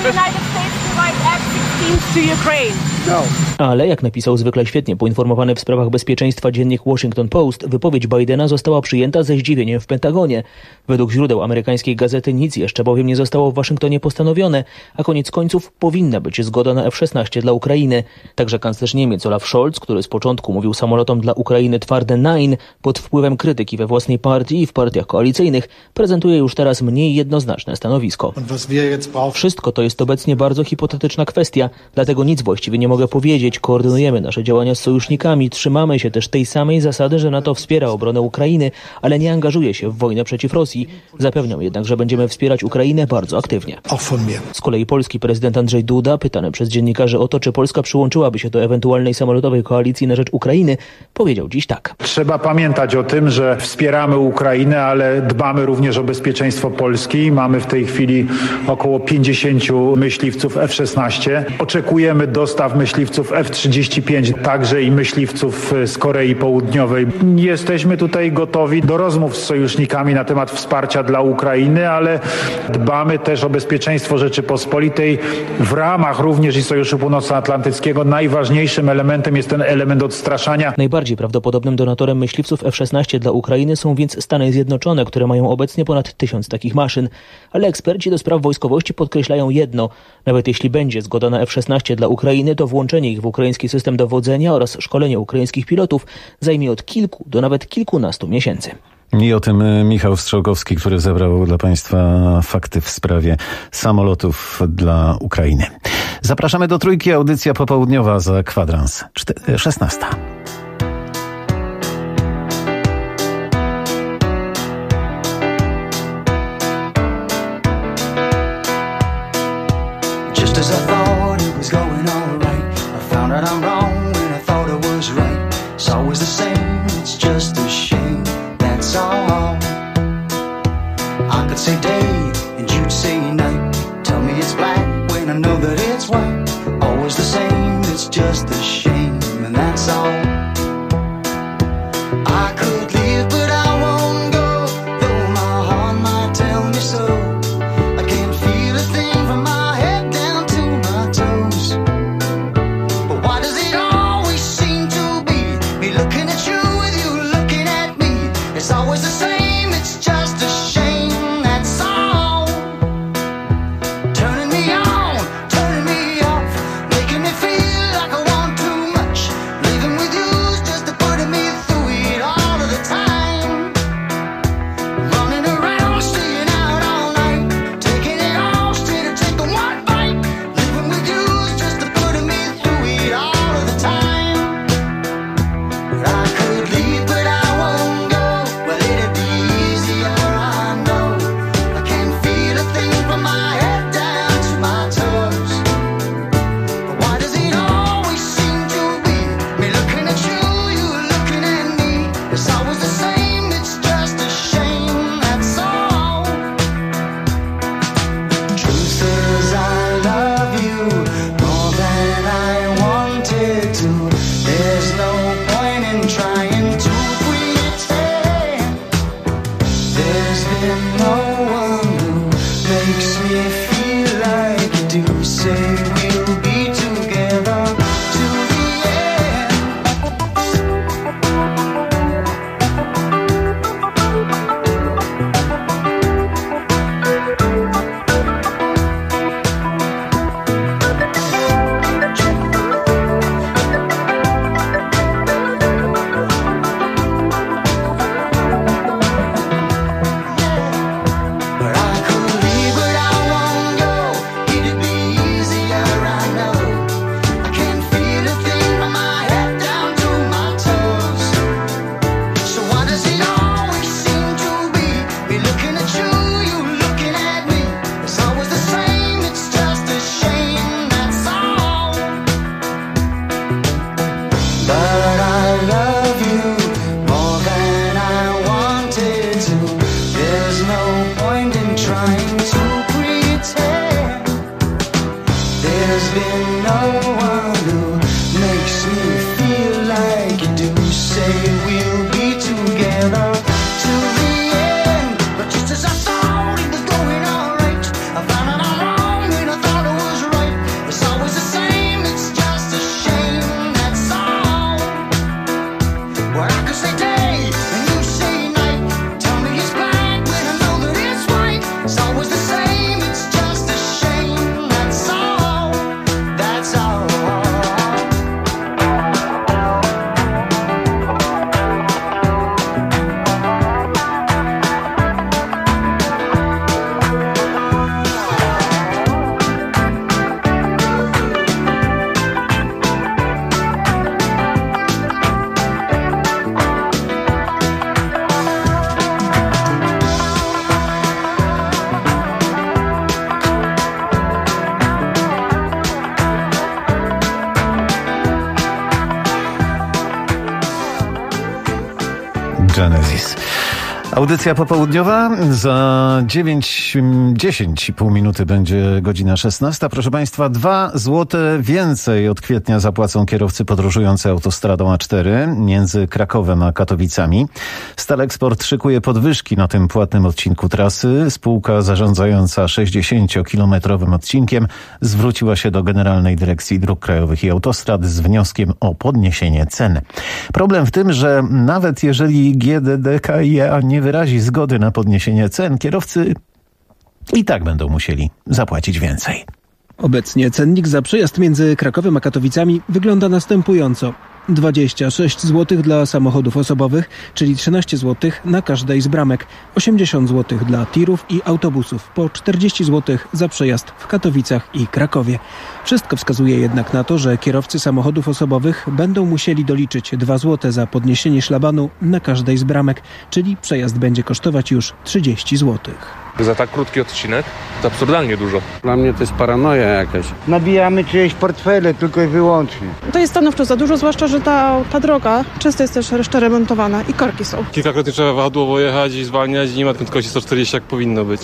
Ale, jak napisał zwykle świetnie poinformowany w sprawach bezpieczeństwa dziennik Washington Post, wypowiedź Bidena została przyjęta ze zdziwieniem w Pentagonie. Według źródeł amerykańskiej gazety nic jeszcze bowiem nie zostało w Waszyngtonie postanowione, a koniec końców powinna być zgoda na F-16 dla Ukrainy. Także kanclerz Niemiec Olaf Scholz, który z początku mówił samolotom dla Ukrainy twarde nein, pod wpływem krytyki we własnej partii i w partiach koalicyjnych, prezentuje już teraz mniej jednoznaczne stanowisko. Wszystko to jest obecnie bardzo hipotetyczna kwestia. Dlatego nic właściwie nie mogę powiedzieć. Koordynujemy nasze działania z sojusznikami. Trzymamy się też tej samej zasady, że NATO wspiera obronę Ukrainy, ale nie angażuje się w wojnę przeciw Rosji. Zapewniam jednak, że będziemy wspierać Ukrainę bardzo aktywnie. Z kolei polski prezydent Andrzej Duda, pytany przez dziennikarzy o to, czy Polska przyłączyłaby się do ewentualnej samolotowej koalicji na rzecz Ukrainy, powiedział dziś tak. Trzeba pamiętać o tym, że wspieramy Ukrainę, ale dbamy również o bezpieczeństwo Polski. Mamy w tej chwili około 50 myśliwców F-16. Oczekujemy dostaw myśliwców F-35, także i myśliwców z Korei Południowej. Jesteśmy tutaj gotowi do rozmów z sojusznikami na temat wsparcia dla Ukrainy, ale dbamy też o bezpieczeństwo Rzeczypospolitej w ramach również i Sojuszu Północnoatlantyckiego. Najważniejszym elementem jest ten element odstraszania. Najbardziej prawdopodobnym donatorem myśliwców F-16 dla Ukrainy są więc Stany Zjednoczone, które mają obecnie ponad 1000 takich maszyn. Ale eksperci do spraw wojskowości podkreślają jedno. Nawet jeśli będzie zgoda na F-16 dla Ukrainy, to włączenie ich w ukraiński system dowodzenia oraz szkolenie ukraińskich pilotów zajmie od kilku do nawet kilkunastu miesięcy. I o tym Michał Strzałkowski, który zebrał dla Państwa fakty w sprawie samolotów dla Ukrainy. Zapraszamy do Trójki, audycja popołudniowa za kwadrans 16. Just as I thought it was going all right, I found out I'm wrong when I thought it was right. It's always the same, it's just a shame, that's all. I could say day and you'd say night. Tell me it's black when I know that it's white. Always the same, it's just a shame, and that's all. I could leave but I won't go, though my heart might tell me so. I can't feel a thing from my head down to my toes. But why does it always seem to be me looking at you Genesis. Audycja popołudniowa. Za 10,5 minuty będzie godzina 16. Proszę Państwa, 2 zł więcej od kwietnia zapłacą kierowcy podróżujący autostradą A4 między Krakowem a Katowicami. Staleksport szykuje podwyżki na tym płatnym odcinku trasy. Spółka zarządzająca 60-kilometrowym odcinkiem zwróciła się do Generalnej Dyrekcji Dróg Krajowych i Autostrad z wnioskiem o podniesienie cen. Problem w tym, że nawet jeżeli GDDKiA nie wyrazi zgody na podniesienie cen, kierowcy i tak będą musieli zapłacić więcej. Obecnie cennik za przejazd między Krakowem a Katowicami wygląda następująco. 26 zł dla samochodów osobowych, czyli 13 zł na każdej z bramek, 80 zł dla tirów i autobusów, po 40 zł za przejazd w Katowicach i Krakowie. Wszystko wskazuje jednak na to, że kierowcy samochodów osobowych będą musieli doliczyć 2 zł za podniesienie szlabanu na każdej z bramek, czyli przejazd będzie kosztować już 30 zł. Za tak krótki odcinek to absurdalnie dużo. Dla mnie to jest paranoja jakaś. Nabijamy czyjeś portfele tylko i wyłącznie. To jest stanowczo za dużo, zwłaszcza, że ta droga często jest też jeszcze remontowana i korki są. Kilkakrotnie trzeba wahadłowo jechać i zwalniać i nie ma prędkości 140 jak powinno być.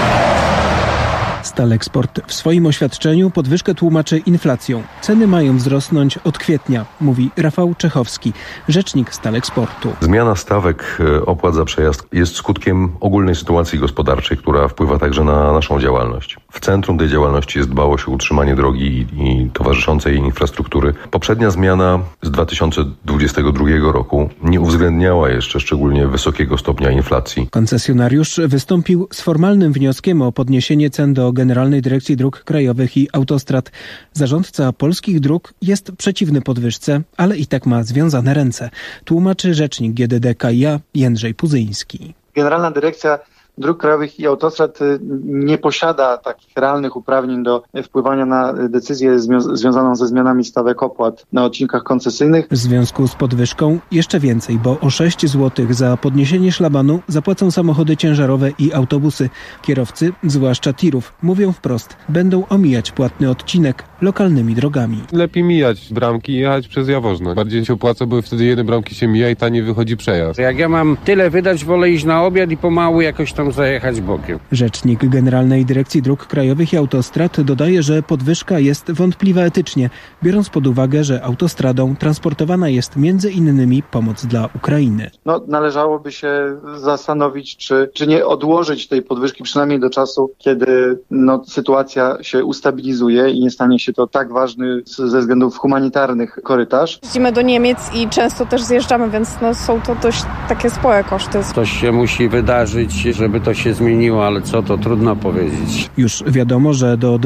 Staleksport w swoim oświadczeniu podwyżkę tłumaczy inflacją. Ceny mają wzrosnąć od kwietnia, mówi Rafał Czechowski, rzecznik Staleksportu. Zmiana stawek opłat za przejazd jest skutkiem ogólnej sytuacji gospodarczej, która wpływa także na naszą działalność. W centrum tej działalności jest dbałość o utrzymanie drogi i towarzyszącej jej infrastruktury. Poprzednia zmiana z 2022 roku nie uwzględniała jeszcze szczególnie wysokiego stopnia inflacji. Koncesjonariusz wystąpił z formalnym wnioskiem o podniesienie cen do Generalnej Dyrekcji Dróg Krajowych i Autostrad. Zarządca Polskich Dróg jest przeciwny podwyżce, ale i tak ma związane ręce, tłumaczy rzecznik GDDKiA Jędrzej Puzyński. Generalna Dyrekcja Dróg Krajowych i Autostrad nie posiada takich realnych uprawnień do wpływania na decyzję związaną ze zmianami stawek opłat na odcinkach koncesyjnych. W związku z podwyżką jeszcze więcej, bo o 6 zł za podniesienie szlabanu zapłacą samochody ciężarowe i autobusy. Kierowcy, zwłaszcza tirów, mówią wprost, będą omijać płatny odcinek lokalnymi drogami. Lepiej mijać bramki i jechać przez Jaworzno. Bardziej się opłaca, bo wtedy jedne bramki się mija i taniej wychodzi przejazd. Jak ja mam tyle wydać, wolę iść na obiad i pomału jakoś tam zajechać bokiem. Rzecznik Generalnej Dyrekcji Dróg Krajowych i Autostrad dodaje, że podwyżka jest wątpliwa etycznie, biorąc pod uwagę, że autostradą transportowana jest między innymi pomoc dla Ukrainy. Należałoby się zastanowić, czy nie odłożyć tej podwyżki przynajmniej do czasu, kiedy sytuacja się ustabilizuje i nie stanie się to tak ważny ze względów humanitarnych korytarz. Jeździmy do Niemiec i często też zjeżdżamy, więc są to dość takie spore koszty. Coś się musi wydarzyć, żeby to się zmieniło, ale co, to trudno powiedzieć. Już wiadomo, że do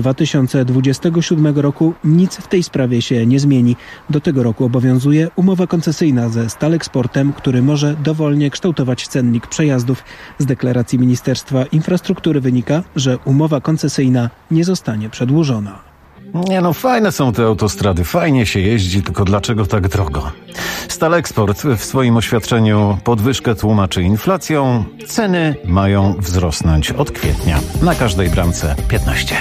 2027 roku nic w tej sprawie się nie zmieni. Do tego roku obowiązuje umowa koncesyjna ze Staleksportem, który może dowolnie kształtować cennik przejazdów. Z deklaracji Ministerstwa Infrastruktury wynika, że umowa koncesyjna nie zostanie przedłużona. Fajne są te autostrady, fajnie się jeździ, tylko dlaczego tak drogo? Staleksport w swoim oświadczeniu podwyżkę tłumaczy inflacją. Ceny mają wzrosnąć od kwietnia. Na każdej bramce 15.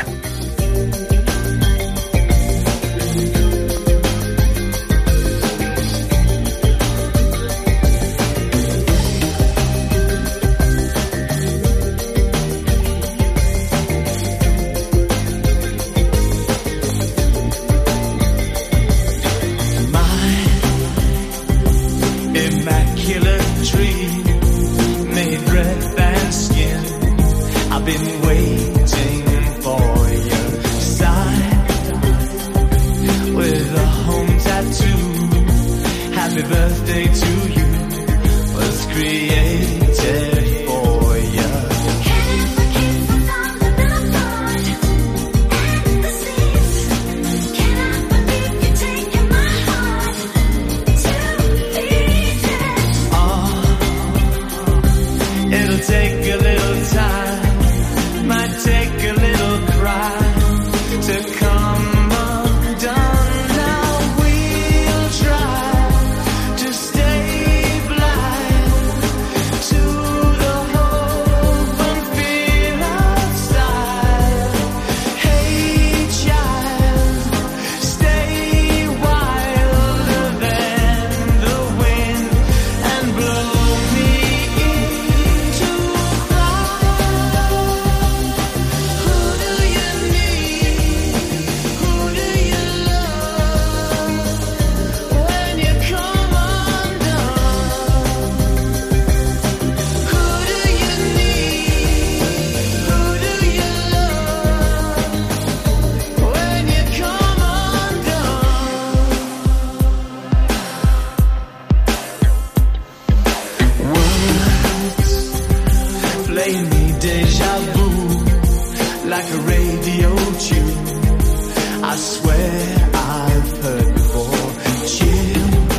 deja vu, like a radio tune. I swear I've heard before. Chills,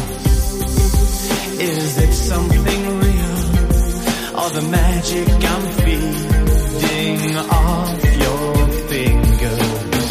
is it something real, or the magic I'm feeding off your fingers?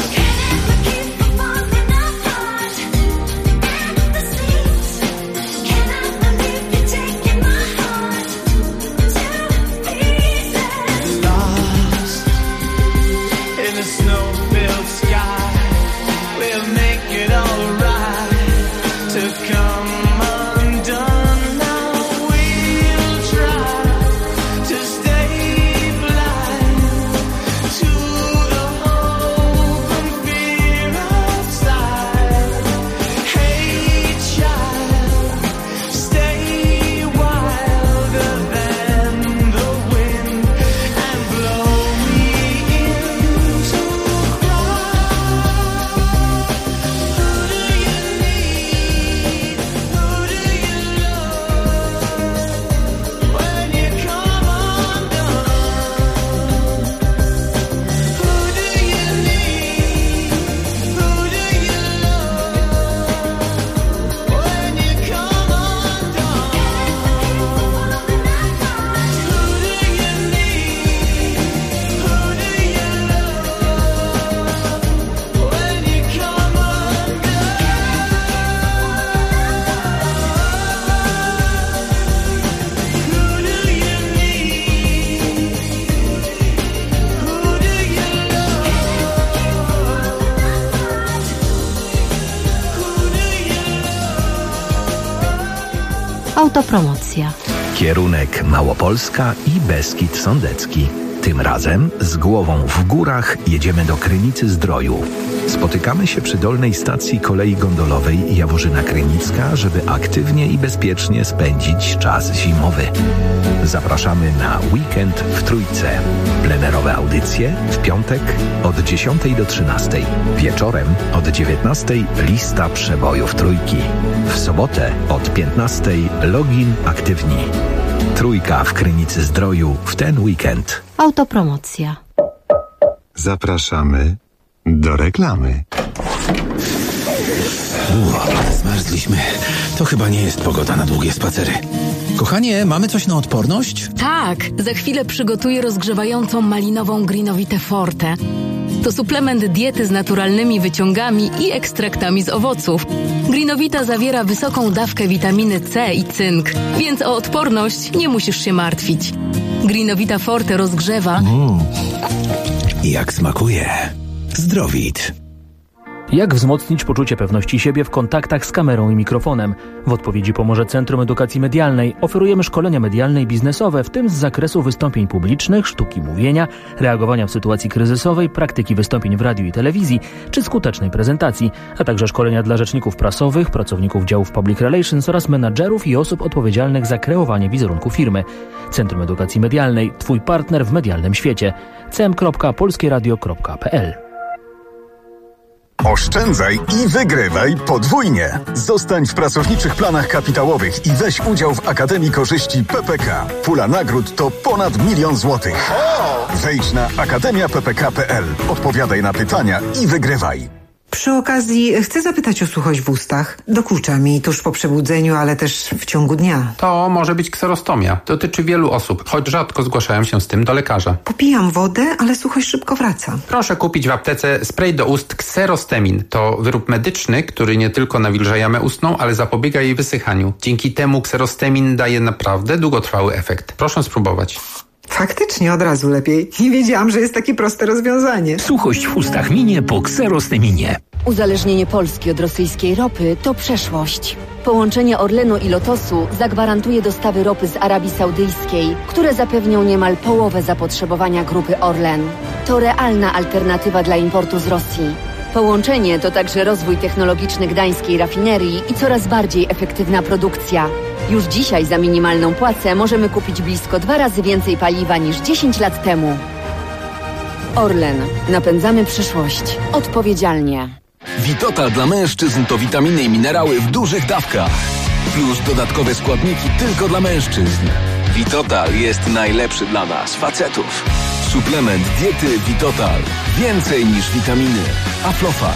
Autopromocja. Kierunek Małopolska i Beskid Sądecki. Tym razem z głową w górach jedziemy do Krynicy-Zdroju. Spotykamy się przy dolnej stacji kolei gondolowej Jaworzyna Krynicka, żeby aktywnie i bezpiecznie spędzić czas zimowy. Zapraszamy na weekend w Trójce. Plenerowe audycje w piątek od 10 do 13. Wieczorem od 19 lista przebojów Trójki. W sobotę od 15 login aktywni. Trójka w Krynicy-Zdroju w ten weekend. Autopromocja. Zapraszamy do reklamy. Zmarzliśmy. To chyba nie jest pogoda na długie spacery. Kochanie, mamy coś na odporność? Tak, za chwilę przygotuję rozgrzewającą malinową Greenowitę Forte. To suplement diety z naturalnymi wyciągami i ekstraktami z owoców. Greenowita zawiera wysoką dawkę witaminy C i cynk, więc o odporność nie musisz się martwić. Greenowita Forte rozgrzewa. Jak smakuje. Zdrowit. Jak wzmocnić poczucie pewności siebie w kontaktach z kamerą i mikrofonem? W odpowiedzi pomoże Centrum Edukacji Medialnej. Oferujemy szkolenia medialne i biznesowe, w tym z zakresu wystąpień publicznych, sztuki mówienia, reagowania w sytuacji kryzysowej, praktyki wystąpień w radiu i telewizji czy skutecznej prezentacji, a także szkolenia dla rzeczników prasowych, pracowników działów Public Relations oraz menadżerów i osób odpowiedzialnych za kreowanie wizerunku firmy. Centrum Edukacji Medialnej. Twój partner w medialnym świecie. cm.polskieradio.pl. Oszczędzaj i wygrywaj podwójnie. Zostań w pracowniczych planach kapitałowych i weź udział w Akademii Korzyści PPK. Pula nagród to ponad 1 000 000 złotych. Wejdź na akademiappk.pl, odpowiadaj na pytania i wygrywaj. Przy okazji chcę zapytać o suchość w ustach. Dokucza mi tuż po przebudzeniu, ale też w ciągu dnia. To może być kserostomia. Dotyczy wielu osób, choć rzadko zgłaszają się z tym do lekarza. Popijam wodę, ale suchość szybko wraca. Proszę kupić w aptece spray do ust Kserostemin. To wyrób medyczny, który nie tylko nawilża jamę ustną, ale zapobiega jej wysychaniu. Dzięki temu Kserostemin daje naprawdę długotrwały efekt. Proszę spróbować. Faktycznie od razu lepiej. Nie wiedziałam, że jest takie proste rozwiązanie. Suchość w ustach minie po Kserosteminie. Uzależnienie Polski od rosyjskiej ropy to przeszłość. Połączenie Orlenu i Lotosu zagwarantuje dostawy ropy z Arabii Saudyjskiej, które zapewnią niemal połowę zapotrzebowania grupy Orlen. To realna alternatywa dla importu z Rosji. Połączenie to także rozwój technologiczny gdańskiej rafinerii i coraz bardziej efektywna produkcja. Już dzisiaj za minimalną płacę możemy kupić blisko 2 razy więcej paliwa niż 10 lat temu. Orlen. Napędzamy przyszłość. Odpowiedzialnie. Vitotal dla mężczyzn to witaminy i minerały w dużych dawkach. Plus dodatkowe składniki tylko dla mężczyzn. Vitotal jest najlepszy dla nas, facetów. Suplement diety Vitotal. Więcej niż witaminy. Aflofarm.